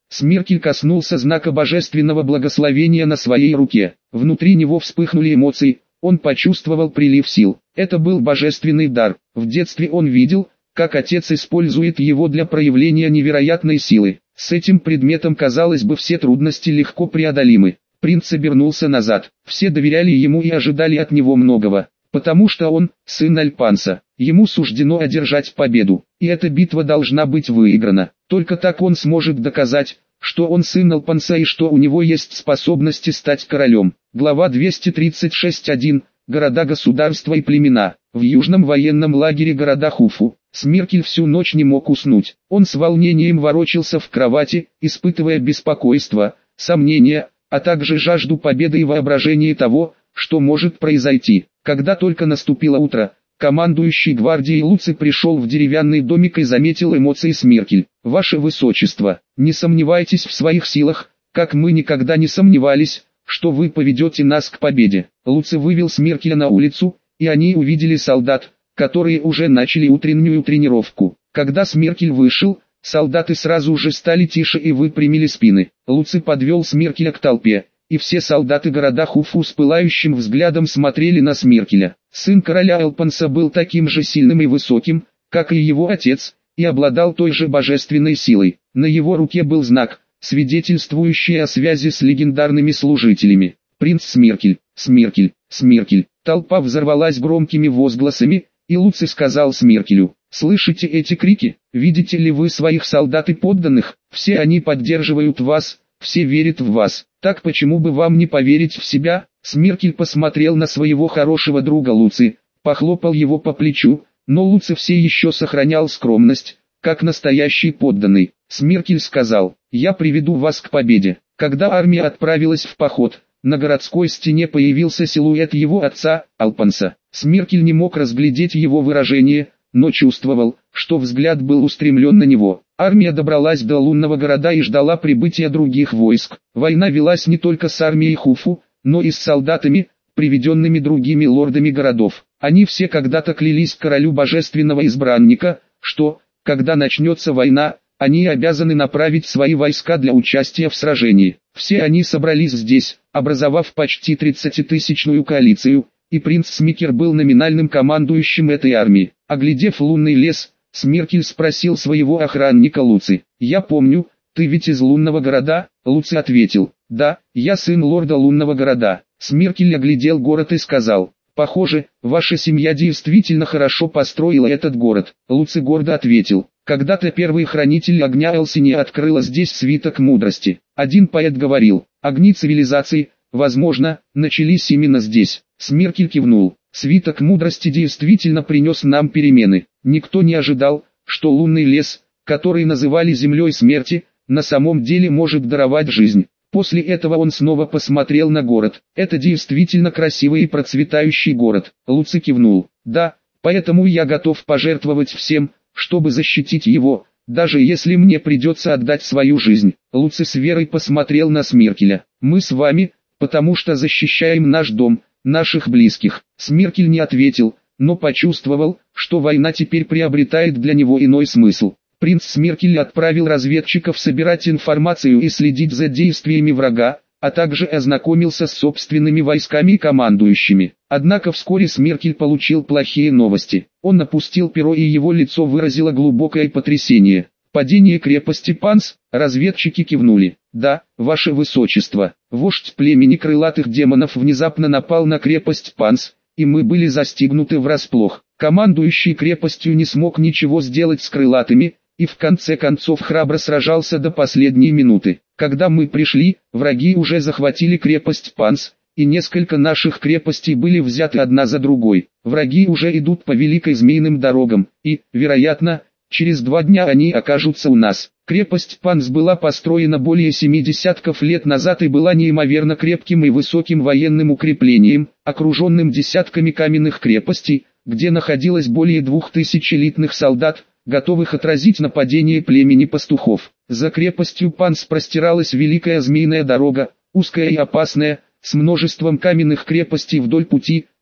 Смеркель коснулся знака божественного благословения на своей руке. Внутри него вспыхнули эмоции, он почувствовал прилив сил. Это был божественный дар. В детстве он видел, как отец использует его для проявления невероятной силы. С этим предметом, казалось бы, все трудности легко преодолимы. Принц обернулся назад. Все доверяли ему и ожидали от него многого. Потому что он, сын Альпанса, ему суждено одержать победу. И эта битва должна быть выиграна. Только так он сможет доказать, что он сын Альпанса и что у него есть способности стать королем. Глава двести тридцать шесть точка один. Города, государства и племена. В южном военном лагере города Хуфу. Смеркель всю ночь не мог уснуть. Он с волнением ворочался в кровати, испытывая беспокойство, сомнения, а также жажду победы и воображение того, что может произойти. Когда только наступило утро, командующий гвардией Луци пришел в деревянный домик и заметил эмоции Смеркель. «Ваше Высочество, не сомневайтесь в своих силах, как мы никогда не сомневались, что вы поведете нас к победе». Луци вывел Смеркеля на улицу, и они увидели солдат, которые уже начали утреннюю тренировку. Когда Смеркель вышел, солдаты сразу же стали тише и выпрямили спины. Луци подвел Смеркеля к толпе, и все солдаты города Хуфу с пылающим взглядом смотрели на Смеркеля. Сын короля Альпанса был таким же сильным и высоким, как и его отец, и обладал той же божественной силой. На его руке был знак, свидетельствующий о связи с легендарными служителями. «Принц Смеркель, Смеркель, Смеркель». Толпа взорвалась громкими возгласами, и Луци сказал Смеркелю: «Слышите эти крики? Видите ли вы своих солдат и подданных? Все они поддерживают вас, все верят в вас. Так почему бы вам не поверить в себя?» Смеркель посмотрел на своего хорошего друга Луци, похлопал его по плечу, но Луци все еще сохранял скромность, как настоящий подданный. Смеркель сказал: «Я приведу вас к победе». Когда армия отправилась в поход, на городской стене появился силуэт его отца, Альпанса. Смеркель не мог разглядеть его выражение, но чувствовал, что взгляд был устремлен на него. Армия добралась до лунного города и ждала прибытия других войск. Война велась не только с армией Хуфу, но и с солдатами, приведенными другими лордами городов. Они все когда-то клялись королю божественного избранника, что, когда начнется война, они обязаны направить свои войска для участия в сражении. Все они собрались здесь, образовав почти тридцатитысячную коалицию, и принц Смикер был номинальным командующим этой армии. Оглядев лунный лес, Смеркель спросил своего охранника Луци: «Я помню, ты ведь из лунного города?» Луци ответил: «Да, я сын лорда лунного города». Смеркель оглядел город и сказал: «Похоже, ваша семья действительно хорошо построила этот город». Луци гордо ответил: «Когда-то первый хранитель огня Элсини открыла здесь свиток мудрости. Один поэт говорил: огни цивилизации, возможно, начались именно здесь». Смеркель кивнул. Свиток мудрости действительно принес нам перемены. Никто не ожидал, что лунный лес, который называли землей смерти, на самом деле может даровать жизнь. После этого он снова посмотрел на город. «Это действительно красивый и процветающий город». Луци кивнул. «Да, поэтому я готов пожертвовать всем, чтобы защитить его, даже если мне придется отдать свою жизнь». Луци с верой посмотрел на Смеркеля. «Мы с вами, потому что защищаем наш дом, наших близких». Смеркель не ответил, но почувствовал, что война теперь приобретает для него иной смысл. Принц Смеркель отправил разведчиков собирать информацию и следить за действиями врага, а также ознакомился с собственными войсками и командующими. Однако вскоре Смеркель получил плохие новости. Он опустил перо, и его лицо выразило глубокое потрясение. «Падение крепости Панс?» Разведчики кивнули. «Да, ваше высочество, вождь племени крылатых демонов внезапно напал на крепость Панс, и мы были застигнуты врасплох. Командующий крепостью не смог ничего сделать с крылатыми, и в конце концов храбро сражался до последней минуты. Когда мы пришли, враги уже захватили крепость Панс, и несколько наших крепостей были взяты одна за другой. Враги уже идут по великой змеиным дорогам, и, вероятно, через два дня они окажутся у нас». Крепость Панс была построена более семи десятков лет назад и была неимоверно крепким и высоким военным укреплением, окруженным десятками каменных крепостей, где находилось более двух тысяч элитных солдат, готовых отразить нападение племени пастухов. За крепостью Панс простиралась великая змеиная дорога, узкая и опасная, с множеством каменных крепостей вдоль пути,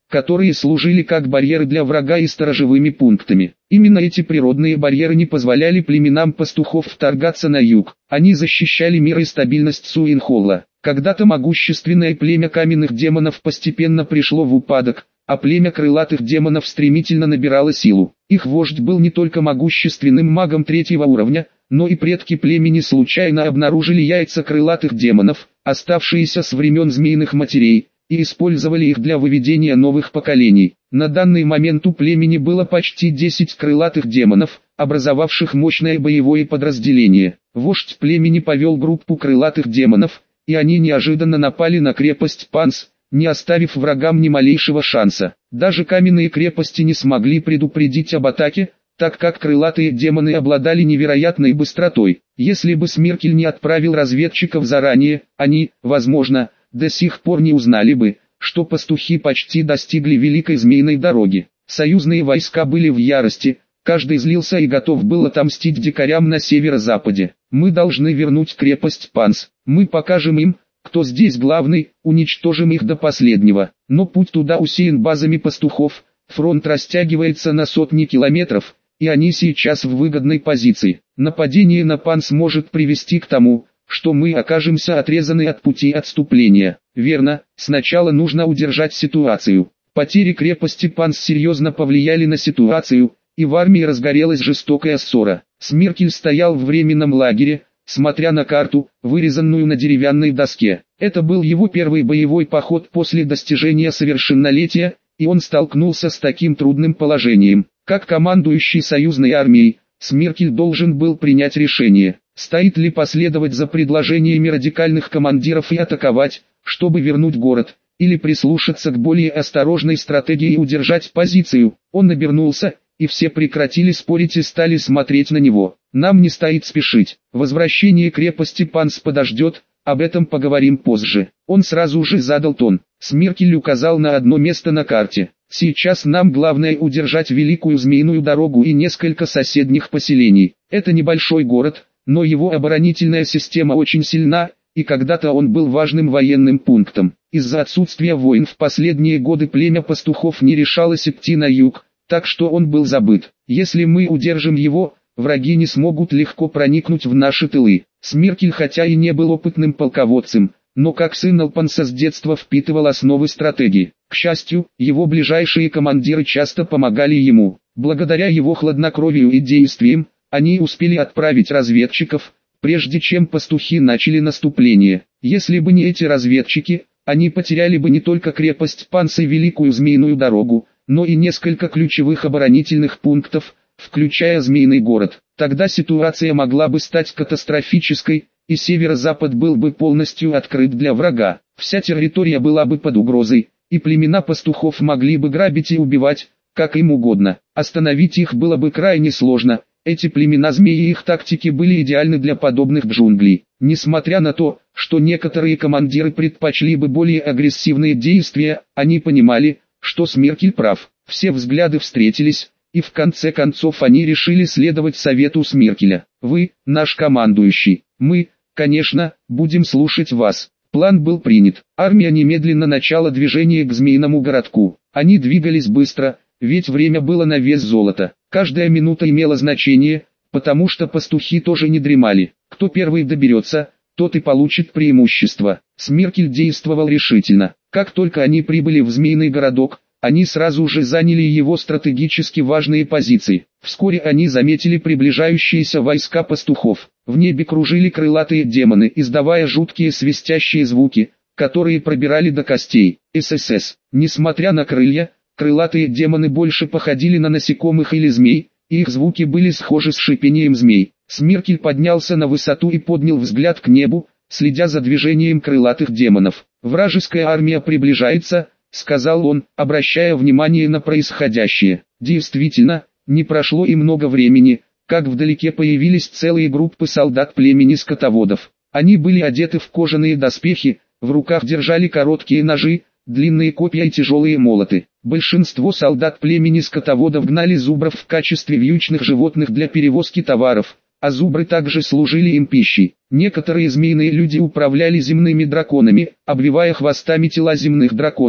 которые служили как барьеры для врага и сторожевыми пунктами. Именно эти природные барьеры не позволяли племенам пастухов вторгаться на юг. Они защищали мир и стабильность Суинхолла. Когда-то могущественное племя каменных демонов постепенно пришло в упадок, а племя крылатых демонов стремительно набирало силу. Их вождь был не только могущественным магом третьего уровня, но и предки племени случайно обнаружили яйца крылатых демонов, оставшиеся с времен змеиных матерей, и использовали их для выведения новых поколений. На данный момент у племени было почти десять крылатых демонов, образовавших мощное боевое подразделение. Вождь племени повел группу крылатых демонов, и они неожиданно напали на крепость Панс, не оставив врагам ни малейшего шанса. Даже каменные крепости не смогли предупредить об атаке, так как крылатые демоны обладали невероятной быстротой. Если бы Смиркель не отправил разведчиков заранее, они, возможно, до сих пор не узнали бы, что пастухи почти достигли Великой Змеиной дороги. Союзные войска были в ярости, каждый злился и готов был отомстить дикарям на северо-западе. Мы должны вернуть крепость Панс. Мы покажем им, кто здесь главный, уничтожим их до последнего. Но путь туда усеян базами пастухов, фронт растягивается на сотни километров, и они сейчас в выгодной позиции. Нападение на Панс может привести к тому, что мы окажемся отрезаны от пути отступления. Верно, сначала нужно удержать ситуацию. Потери крепости Панс серьезно повлияли на ситуацию, и в армии разгорелась жестокая ссора. Смиркель стоял в временном лагере, смотря на карту, вырезанную на деревянной доске. Это был его первый боевой поход после достижения совершеннолетия, и он столкнулся с таким трудным положением. Как командующий союзной армией, Смиркель должен был принять решение, стоит ли последовать за предложениями радикальных командиров и атаковать, чтобы вернуть город, или прислушаться к более осторожной стратегии и удержать позицию. Он обернулся, и все прекратили спорить и стали смотреть на него. Нам не стоит спешить. Возвращение крепости Панс подождет, об этом поговорим позже. Он сразу же задал тон. Смиркель указал на одно место на карте. Сейчас нам главное удержать Великую Змеиную дорогу и несколько соседних поселений. Это небольшой город, но его оборонительная система очень сильна, и когда-то он был важным военным пунктом. Из-за отсутствия войн в последние годы племя пастухов не решалось идти на юг, так что он был забыт. Если мы удержим его, враги не смогут легко проникнуть в наши тылы. Смиркель хотя и не был опытным полководцем, но как сын Алпанса с детства впитывал основы стратегии. К счастью, его ближайшие командиры часто помогали ему. Благодаря его хладнокровию и действиям, они успели отправить разведчиков, прежде чем пастухи начали наступление. Если бы не эти разведчики, они потеряли бы не только крепость Панс и Великую Змеиную дорогу, но и несколько ключевых оборонительных пунктов, включая Змеиный город. Тогда ситуация могла бы стать катастрофической, и северо-запад был бы полностью открыт для врага. Вся территория была бы под угрозой, и племена пастухов могли бы грабить и убивать, как им угодно. Остановить их было бы крайне сложно. Эти племена змеи и их тактики были идеальны для подобных джунглей. Несмотря на то, что некоторые командиры предпочли бы более агрессивные действия, они понимали, что Смиркель прав. Все взгляды встретились, и в конце концов они решили следовать совету Смиркеля. Вы, наш командующий, мы, конечно, будем слушать вас. План был принят. Армия немедленно начала движение к Змеиному городку. Они двигались быстро, ведь время было на вес золота. Каждая минута имела значение, потому что пастухи тоже не дремали. Кто первый доберется, тот и получит преимущество. Смиркель действовал решительно. Как только они прибыли в Змеиный городок, они сразу же заняли его стратегически важные позиции. Вскоре они заметили приближающиеся войска пастухов. В небе кружили крылатые демоны, издавая жуткие свистящие звуки, которые пробирали до костей. ССС. Несмотря на крылья, крылатые демоны больше походили на насекомых или змей, и их звуки были схожи с шипением змей. Смиркель поднялся на высоту и поднял взгляд к небу, следя за движением крылатых демонов. «Вражеская армия приближается», — сказал он, обращая внимание на происходящее. Действительно, не прошло и много времени, как вдалеке появились целые группы солдат племени скотоводов. Они были одеты в кожаные доспехи, в руках держали короткие ножи, длинные копья и тяжелые молоты. Большинство солдат племени скотоводов гнали зубров в качестве вьючных животных для перевозки товаров, а зубры также служили им пищей. Некоторые змеиные люди управляли земными драконами, обвивая хвостами тела земных драконов,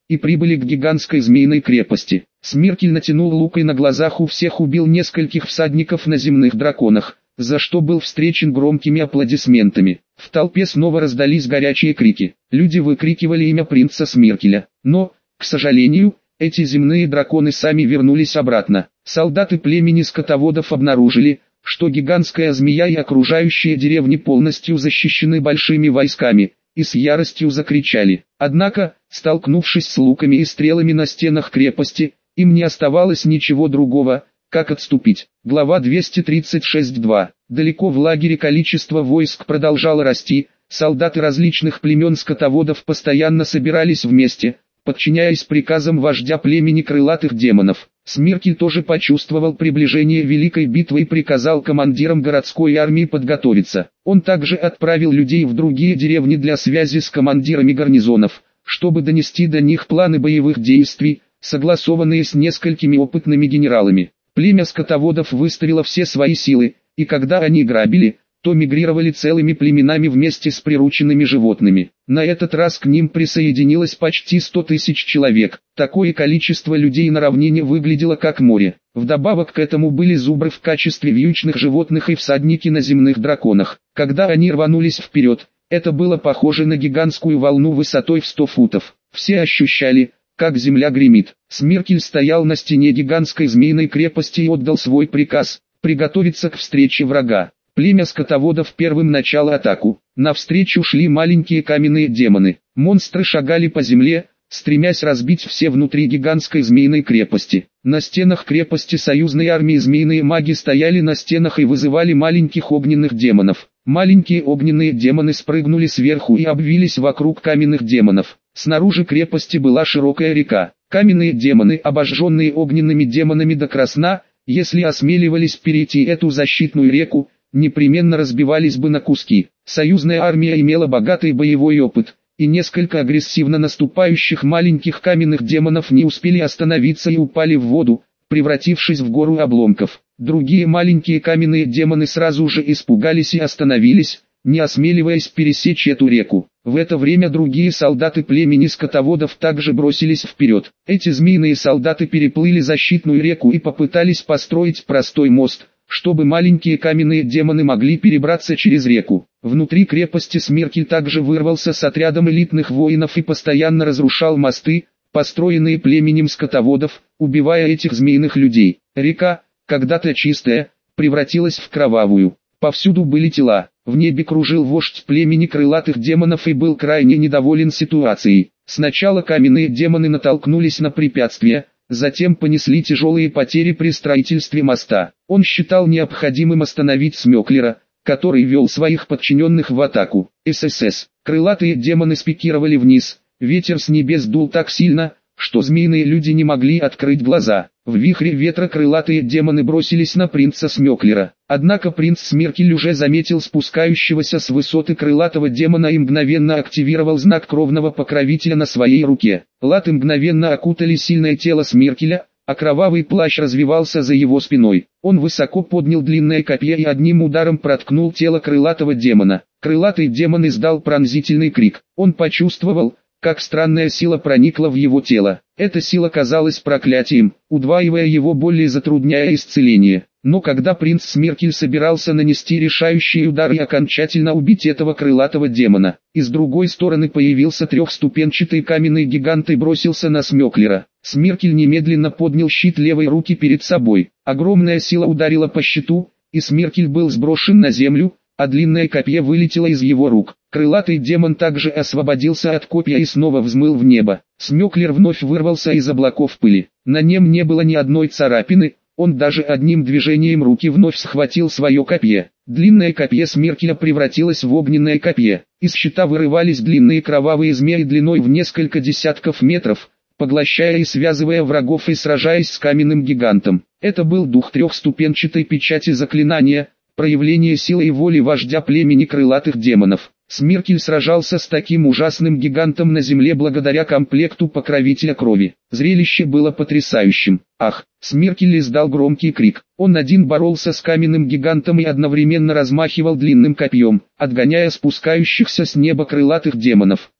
и прибыли к гигантской змеиной крепости. Смиркель натянул лук и на глазах у всех убил нескольких всадников на земных драконах, за что был встречен громкими аплодисментами. В толпе снова раздались горячие крики. Люди выкрикивали имя принца Смиркеля. Но, к сожалению, эти земные драконы сами вернулись обратно. Солдаты племени скотоводов обнаружили, что гигантская змея и окружающие деревни полностью защищены большими войсками, и с яростью закричали. Однако, столкнувшись с луками и стрелами на стенах крепости, им не оставалось ничего другого, как отступить. Глава двести тридцать шесть два. Далеко в лагере количество войск продолжало расти, солдаты различных племен скотоводов постоянно собирались вместе, подчиняясь приказам вождя племени крылатых демонов. Смиркель тоже почувствовал приближение великой битвы и приказал командирам городской армии подготовиться. Он также отправил людей в другие деревни для связи с командирами гарнизонов, чтобы донести до них планы боевых действий, согласованные с несколькими опытными генералами. Племя скотоводов выставило все свои силы, и когда они грабили, то мигрировали целыми племенами вместе с прирученными животными. На этот раз к ним присоединилось почти сто тысяч человек. Такое количество людей на равнине выглядело как море. Вдобавок к этому были зубры в качестве вьючных животных и всадники на земных драконах. Когда они рванулись вперед, это было похоже на гигантскую волну высотой в сто футов. Все ощущали, как земля гремит. Смиркель стоял на стене гигантской змеиной крепости и отдал свой приказ – приготовиться к встрече врага. Племя скотоводов первым начало атаку. Навстречу шли маленькие каменные демоны. Монстры шагали по земле, стремясь разбить все внутри гигантской змеиной крепости. На стенах крепости союзной армии змеиные маги стояли на стенах и вызывали маленьких огненных демонов. Маленькие огненные демоны спрыгнули сверху и обвились вокруг каменных демонов. Снаружи крепости была широкая река. Каменные демоны, обожженные огненными демонами до красна, если осмеливались перейти эту защитную реку, непременно разбивались бы на куски. Союзная армия имела богатый боевой опыт, и несколько агрессивно наступающих маленьких каменных демонов не успели остановиться и упали в воду, превратившись в гору обломков. Другие маленькие каменные демоны сразу же испугались и остановились, не осмеливаясь пересечь эту реку. В это время другие солдаты племени скотоводов также бросились вперед. Эти змеиные солдаты переплыли защитную реку и попытались построить простой мост, чтобы маленькие каменные демоны могли перебраться через реку. Внутри крепости Смиркель также вырвался с отрядом элитных воинов и постоянно разрушал мосты, построенные племенем скотоводов, убивая этих змеиных людей. Река, когда-то чистая, превратилась в кровавую. Повсюду были тела. В небе кружил вождь племени крылатых демонов и был крайне недоволен ситуацией. Сначала каменные демоны натолкнулись на препятствия, затем понесли тяжелые потери при строительстве моста. Он считал необходимым остановить Смёклера, который вел своих подчиненных в атаку. ССС. Крылатые демоны спикировали вниз. Ветер с небес дул так сильно, что змеиные люди не могли открыть глаза. В вихре ветра крылатые демоны бросились на принца Смёклера. Однако принц Смиркель уже заметил спускающегося с высоты крылатого демона и мгновенно активировал знак кровного покровителя на своей руке. Латы мгновенно окутали сильное тело Смиркеля, а кровавый плащ развивался за его спиной. Он высоко поднял длинное копье и одним ударом проткнул тело крылатого демона. Крылатый демон издал пронзительный крик. Он почувствовал, как странная сила проникла в его тело. Эта сила казалась проклятием, удваивая его боль и затрудняя исцеление. Но когда принц Смиркель собирался нанести решающий удар и окончательно убить этого крылатого демона, и с другой стороны появился трехступенчатый каменный гигант и бросился на Смёклера. Смиркель немедленно поднял щит левой руки перед собой. Огромная сила ударила по щиту, и Смиркель был сброшен на землю, а длинное копье вылетело из его рук. Крылатый демон также освободился от копья и снова взмыл в небо. Смёклер вновь вырвался из облаков пыли. На нем не было ни одной царапины, он даже одним движением руки вновь схватил свое копье. Длинное копье Смиркеля превратилось в огненное копье. Из щита вырывались длинные кровавые змеи длиной в несколько десятков метров, поглощая и связывая врагов и сражаясь с каменным гигантом. Это был дух трехступенчатой печати заклинания, проявление силы и воли вождя племени крылатых демонов. Смиркель сражался с таким ужасным гигантом на земле благодаря комплекту покровителя крови. Зрелище было потрясающим. Ах! Смиркель издал громкий крик. Он один боролся с каменным гигантом и одновременно размахивал длинным копьем, отгоняя спускающихся с неба крылатых демонов.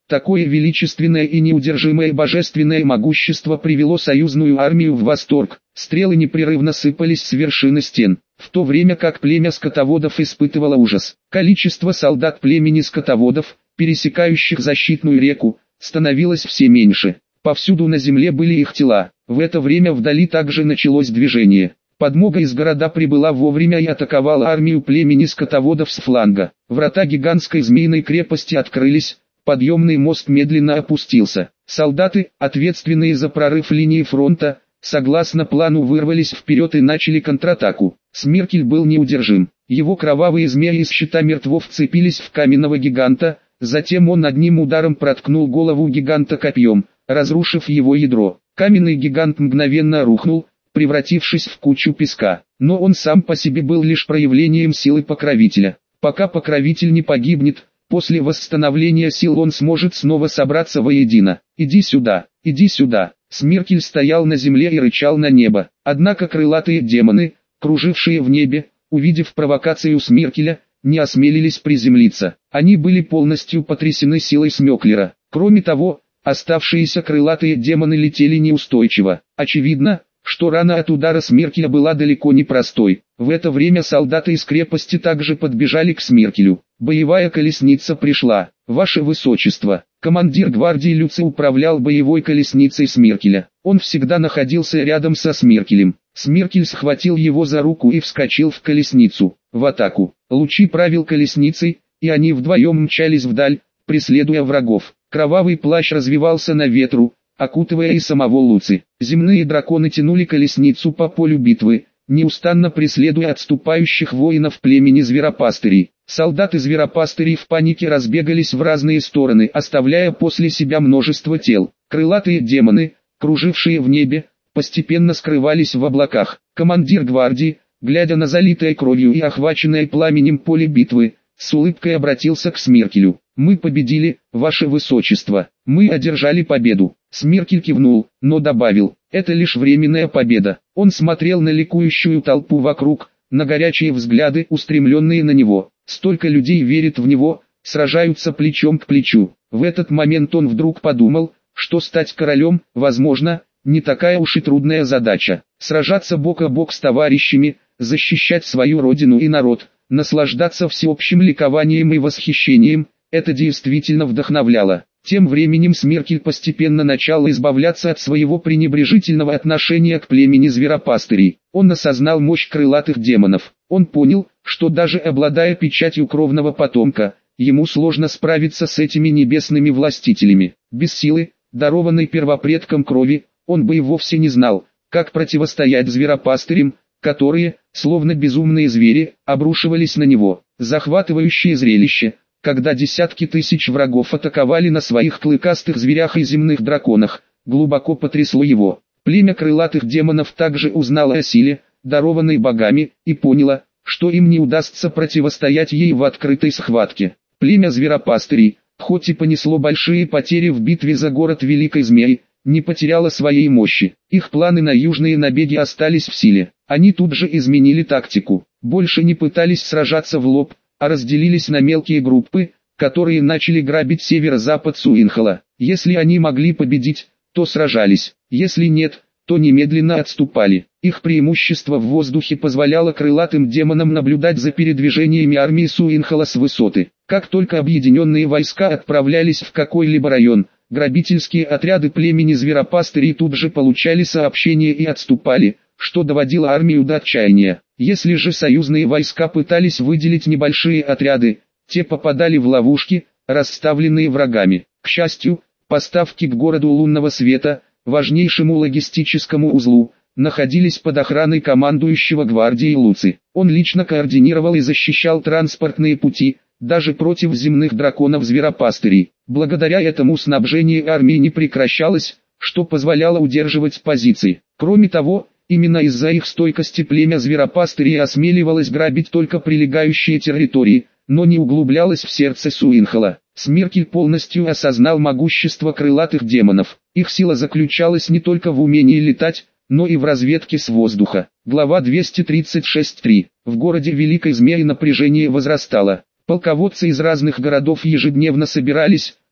Такое величественное и неудержимое божественное могущество привело союзную армию в восторг. Стрелы непрерывно сыпались с вершины стен, в то время как племя скотоводов испытывало ужас. Количество солдат племени скотоводов, пересекающих защитную реку, становилось все меньше. Повсюду на земле были их тела. В это время вдали также началось движение. Подмога из города прибыла вовремя и атаковала армию племени скотоводов с фланга. Врата гигантской змеиной крепости открылись, подъемный мост медленно опустился. Солдаты, ответственные за прорыв линии фронта, согласно плану вырвались вперед и начали контратаку. Смеркель был неудержим. Его кровавые змеи из щита мертвов вцепились в каменного гиганта, затем он одним ударом проткнул голову гиганта копьем, разрушив его ядро. Каменный гигант мгновенно рухнул, превратившись в кучу песка. Но он сам по себе был лишь проявлением силы покровителя. Пока покровитель не погибнет, после восстановления сил он сможет снова собраться воедино. «Иди сюда, иди сюда!» Смеркель стоял на земле и рычал на небо. Однако крылатые демоны, кружившие в небе, увидев провокацию Смеркеля, не осмелились приземлиться. Они были полностью потрясены силой Смеклера. Кроме того, оставшиеся крылатые демоны летели неустойчиво. Очевидно, что рана от удара Смеркеля была далеко не простой. В это время солдаты из крепости также подбежали к Смеркелю. Боевая колесница пришла. «Ваше Высочество!» Командир гвардии Люци управлял боевой колесницей Смеркеля. Он всегда находился рядом со Смеркелем. Смеркель схватил его за руку и вскочил в колесницу. В атаку. Лучи правил колесницей, и они вдвоем мчались вдаль, преследуя врагов. Кровавый плащ развивался на ветру, окутывая и самого Луци. Земные драконы тянули колесницу по полю битвы, неустанно преследуя отступающих воинов племени зверопастырей. Солдаты зверопастырей в панике разбегались в разные стороны, оставляя после себя множество тел. Крылатые демоны, кружившие в небе, постепенно скрывались в облаках. Командир гвардии, глядя на залитое кровью и охваченное пламенем поле битвы, с улыбкой обратился к Смеркелю. «Мы победили, Ваше Высочество, мы одержали победу». Смеркель кивнул, но добавил: «Это лишь временная победа». Он смотрел на ликующую толпу вокруг, на горячие взгляды, устремленные на него. Столько людей верит в него, сражаются плечом к плечу. В этот момент он вдруг подумал, что стать королем, возможно, не такая уж и трудная задача. Сражаться бок о бок с товарищами, защищать свою родину и народ, наслаждаться всеобщим ликованием и восхищением, это действительно вдохновляло. Тем временем Смеркель постепенно начал избавляться от своего пренебрежительного отношения к племени зверопастырей. Он осознал мощь крылатых демонов. Он понял, что даже обладая печатью кровного потомка, ему сложно справиться с этими небесными властителями. Без силы, дарованной первопредком крови, он бы и вовсе не знал, как противостоять зверопастырям, которые, словно безумные звери, обрушивались на него. Захватывающее зрелище, когда десятки тысяч врагов атаковали на своих клыкастых зверях и земных драконах, глубоко потрясло его. Племя крылатых демонов также узнало о силе, дарованной богами, и поняло, что им не удастся противостоять ей в открытой схватке. Племя зверопастырей, хоть и понесло большие потери в битве за город Великой Змеи, не потеряло своей мощи. Их планы на южные набеги остались в силе. Они тут же изменили тактику. Больше не пытались сражаться в лоб, а разделились на мелкие группы, которые начали грабить северо-запад Суинхола. Если они могли победить, то сражались. Если нет, то немедленно отступали. Их преимущество в воздухе позволяло крылатым демонам наблюдать за передвижениями армии Суинхола с высоты. Как только объединенные войска отправлялись в какой-либо район, грабительские отряды племени зверопастырей тут же получали сообщения и отступали, что доводило армию до отчаяния. Если же союзные войска пытались выделить небольшие отряды, те попадали в ловушки, расставленные врагами. К счастью, поставки к городу лунного света, важнейшему логистическому узлу, находились под охраной командующего гвардией Луци. Он лично координировал и защищал транспортные пути, даже против земных драконов-зверопастырей. Благодаря этому снабжение армии не прекращалось, что позволяло удерживать позиции. Кроме того, именно из-за их стойкости племя зверопастырей осмеливалось грабить только прилегающие территории, но не углублялось в сердце Суинхола. Смеркель полностью осознал могущество крылатых демонов. Их сила заключалась не только в умении летать, но и в разведке с воздуха. Глава двести тридцать шесть три. В городе Великой Змеи напряжение возрастало. Полководцы из разных городов ежедневно собирались,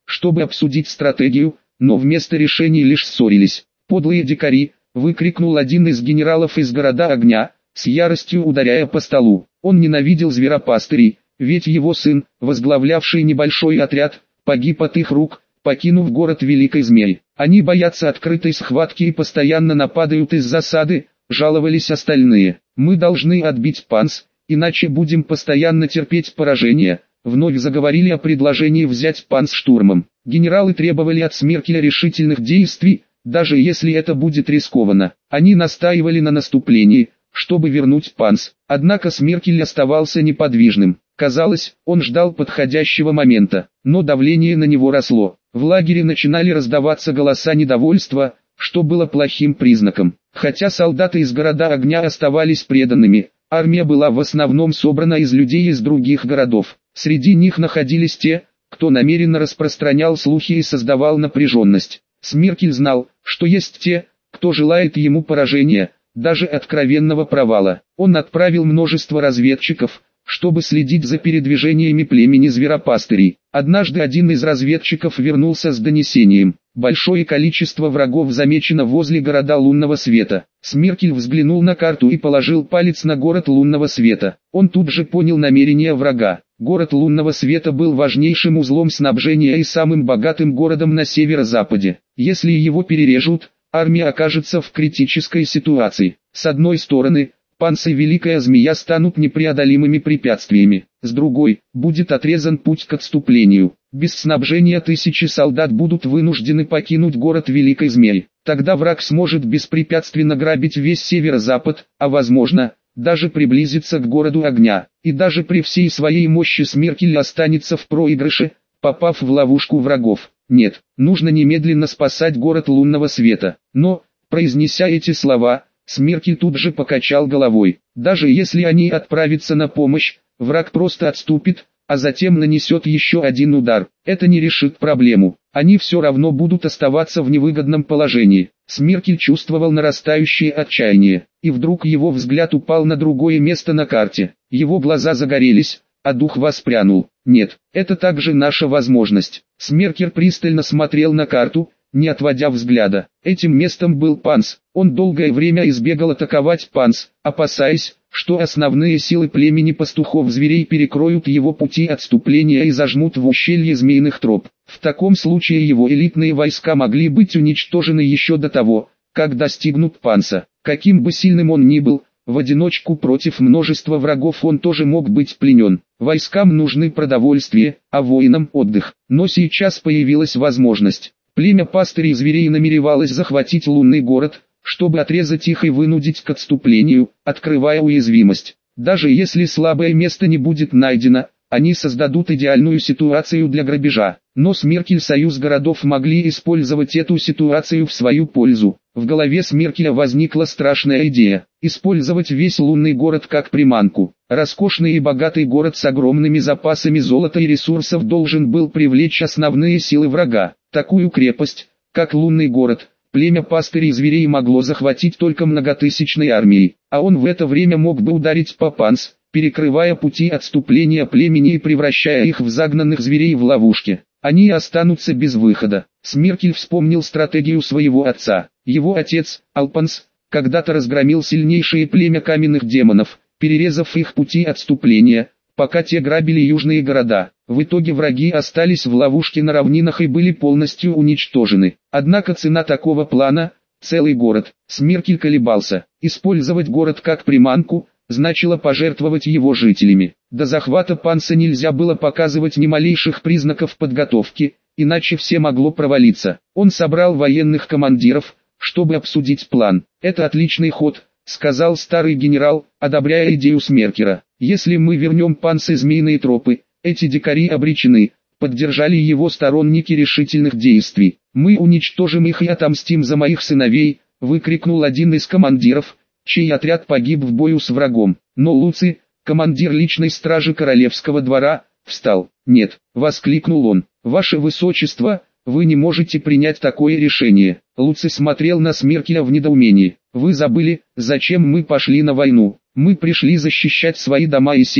чтобы обсудить стратегию, но вместо решений лишь ссорились. «Подлые дикари!» — выкрикнул один из генералов из города огня, с яростью ударяя по столу. Он ненавидел зверопастырей, ведь его сын, возглавлявший небольшой отряд, погиб от их рук, покинув город Великой Змей. Они боятся открытой схватки и постоянно нападают из засады, жаловались остальные. «Мы должны отбить Панс, иначе будем постоянно терпеть поражение», вновь заговорили о предложении взять Панс штурмом. Генералы требовали от Смеркеля решительных действий, даже если это будет рискованно. Они настаивали на наступлении, чтобы вернуть Панс. Однако Смеркель оставался неподвижным. Казалось, он ждал подходящего момента, но давление на него росло. В лагере начинали раздаваться голоса недовольства, что было плохим признаком. Хотя солдаты из города огня оставались преданными, армия была в основном собрана из людей из других городов. Среди них находились те, кто намеренно распространял слухи и создавал напряженность. Смеркель знал, что есть те, кто желает ему поражения, даже откровенного провала. Он отправил множество разведчиков, чтобы следить за передвижениями племени зверопастырей. Однажды один из разведчиков вернулся с донесением: большое количество врагов замечено возле города Лунного Света. Смеркель взглянул на карту и положил палец на город Лунного Света. Он тут же понял намерения врага. Город Лунного Света был важнейшим узлом снабжения и самым богатым городом на северо-западе. Если его перережут, армия окажется в критической ситуации. С одной стороны, Панс и Великая Змея станут непреодолимыми препятствиями. С другой, будет отрезан путь к отступлению. Без снабжения тысячи солдат будут вынуждены покинуть город Великой Змеи. Тогда враг сможет беспрепятственно грабить весь северо-запад, а возможно, даже приблизиться к городу огня. И даже при всей своей мощи Смеркель останется в проигрыше, попав в ловушку врагов. Нет, нужно немедленно спасать город Лунного Света. Но, произнеся эти слова, Смеркель тут же покачал головой. Даже если они отправятся на помощь, враг просто отступит, а затем нанесет еще один удар. Это не решит проблему. Они все равно будут оставаться в невыгодном положении. Смеркель чувствовал нарастающее отчаяние, и вдруг его взгляд упал на другое место на карте. Его глаза загорелись, а дух воспрянул. Нет, это также наша возможность. Смеркель пристально смотрел на карту, не отводя взгляда. Этим местом был Панс. Он долгое время избегал атаковать Панс, опасаясь, что основные силы племени пастухов-зверей перекроют его пути отступления и зажмут в ущелье змеиных троп. В таком случае его элитные войска могли быть уничтожены еще до того, как достигнут Панса. Каким бы сильным он ни был, в одиночку против множества врагов он тоже мог быть пленен. Войскам нужны продовольствие, а воинам отдых. Но сейчас появилась возможность. Племя пастырей зверей намеревалось захватить лунный город, чтобы отрезать их и вынудить к отступлению, открывая уязвимость. Даже если слабое место не будет найдено, они создадут идеальную ситуацию для грабежа. Но Смеркель союз городов могли использовать эту ситуацию в свою пользу. В голове Смеркеля возникла страшная идея – использовать весь лунный город как приманку. Роскошный и богатый город с огромными запасами золота и ресурсов должен был привлечь основные силы врага. Такую крепость, как лунный город, племя пастырей зверей могло захватить только многотысячной армией, а он в это время мог бы ударить по Панс, перекрывая пути отступления племени и превращая их в загнанных зверей в ловушки. Они останутся без выхода. Смеркель вспомнил стратегию своего отца. Его отец, Алпанс, когда-то разгромил сильнейшее племя каменных демонов, перерезав их пути отступления, пока те грабили южные города. В итоге враги остались в ловушке на равнинах и были полностью уничтожены. Однако цена такого плана – целый город. Смеркель колебался. Использовать город как приманку – значило пожертвовать его жителями. До захвата Панса нельзя было показывать ни малейших признаков подготовки, иначе все могло провалиться. Он собрал военных командиров, чтобы обсудить план. «Это отличный ход», — сказал старый генерал, одобряя идею Смеркеля. «Если мы вернем Панс и змеиные тропы, эти дикари обречены», — поддержали его сторонники решительных действий. «Мы уничтожим их и отомстим за моих сыновей», — выкрикнул один из командиров, чей отряд погиб в бою с врагом. Но Луций, командир личной стражи королевского двора, встал. «Нет», — воскликнул он, — «Ваше Высочество, вы не можете принять такое решение». Луций смотрел на Смеркеля в недоумении. «Вы забыли, зачем мы пошли на войну? Мы пришли защищать свои дома и семьи.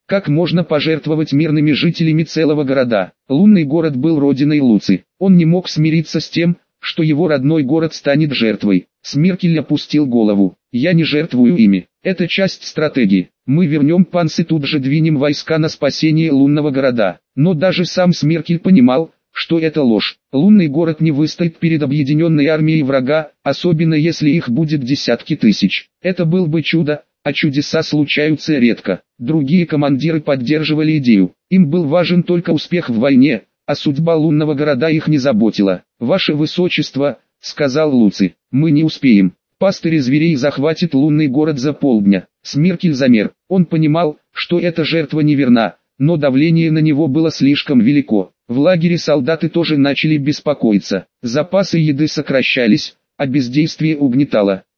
Как можно пожертвовать мирными жителями целого города? Лунный город был родиной Луци. Он не мог смириться с тем, что его родной город станет жертвой. Смеркель опустил голову. Я не жертвую ими. Это часть стратегии. Мы вернем пансы, тут же двинем войска на спасение лунного города. Но даже сам Смеркель понимал, что это ложь. Лунный город не выстоит перед объединенной армией врага, особенно если их будет десятки тысяч. Это был бы чудо, а чудеса случаются редко. Другие командиры поддерживали идею. Им был важен только успех в войне, а судьба лунного города их не заботила. «Ваше Высочество», — сказал Луци, — «мы не успеем. Пастыри зверей захватит лунный город за полдня». Смеркель замер. Он понимал, что эта жертва неверна, но давление на него было слишком велико. В лагере солдаты тоже начали беспокоиться. Запасы еды сокращались, а бездействие угнетало.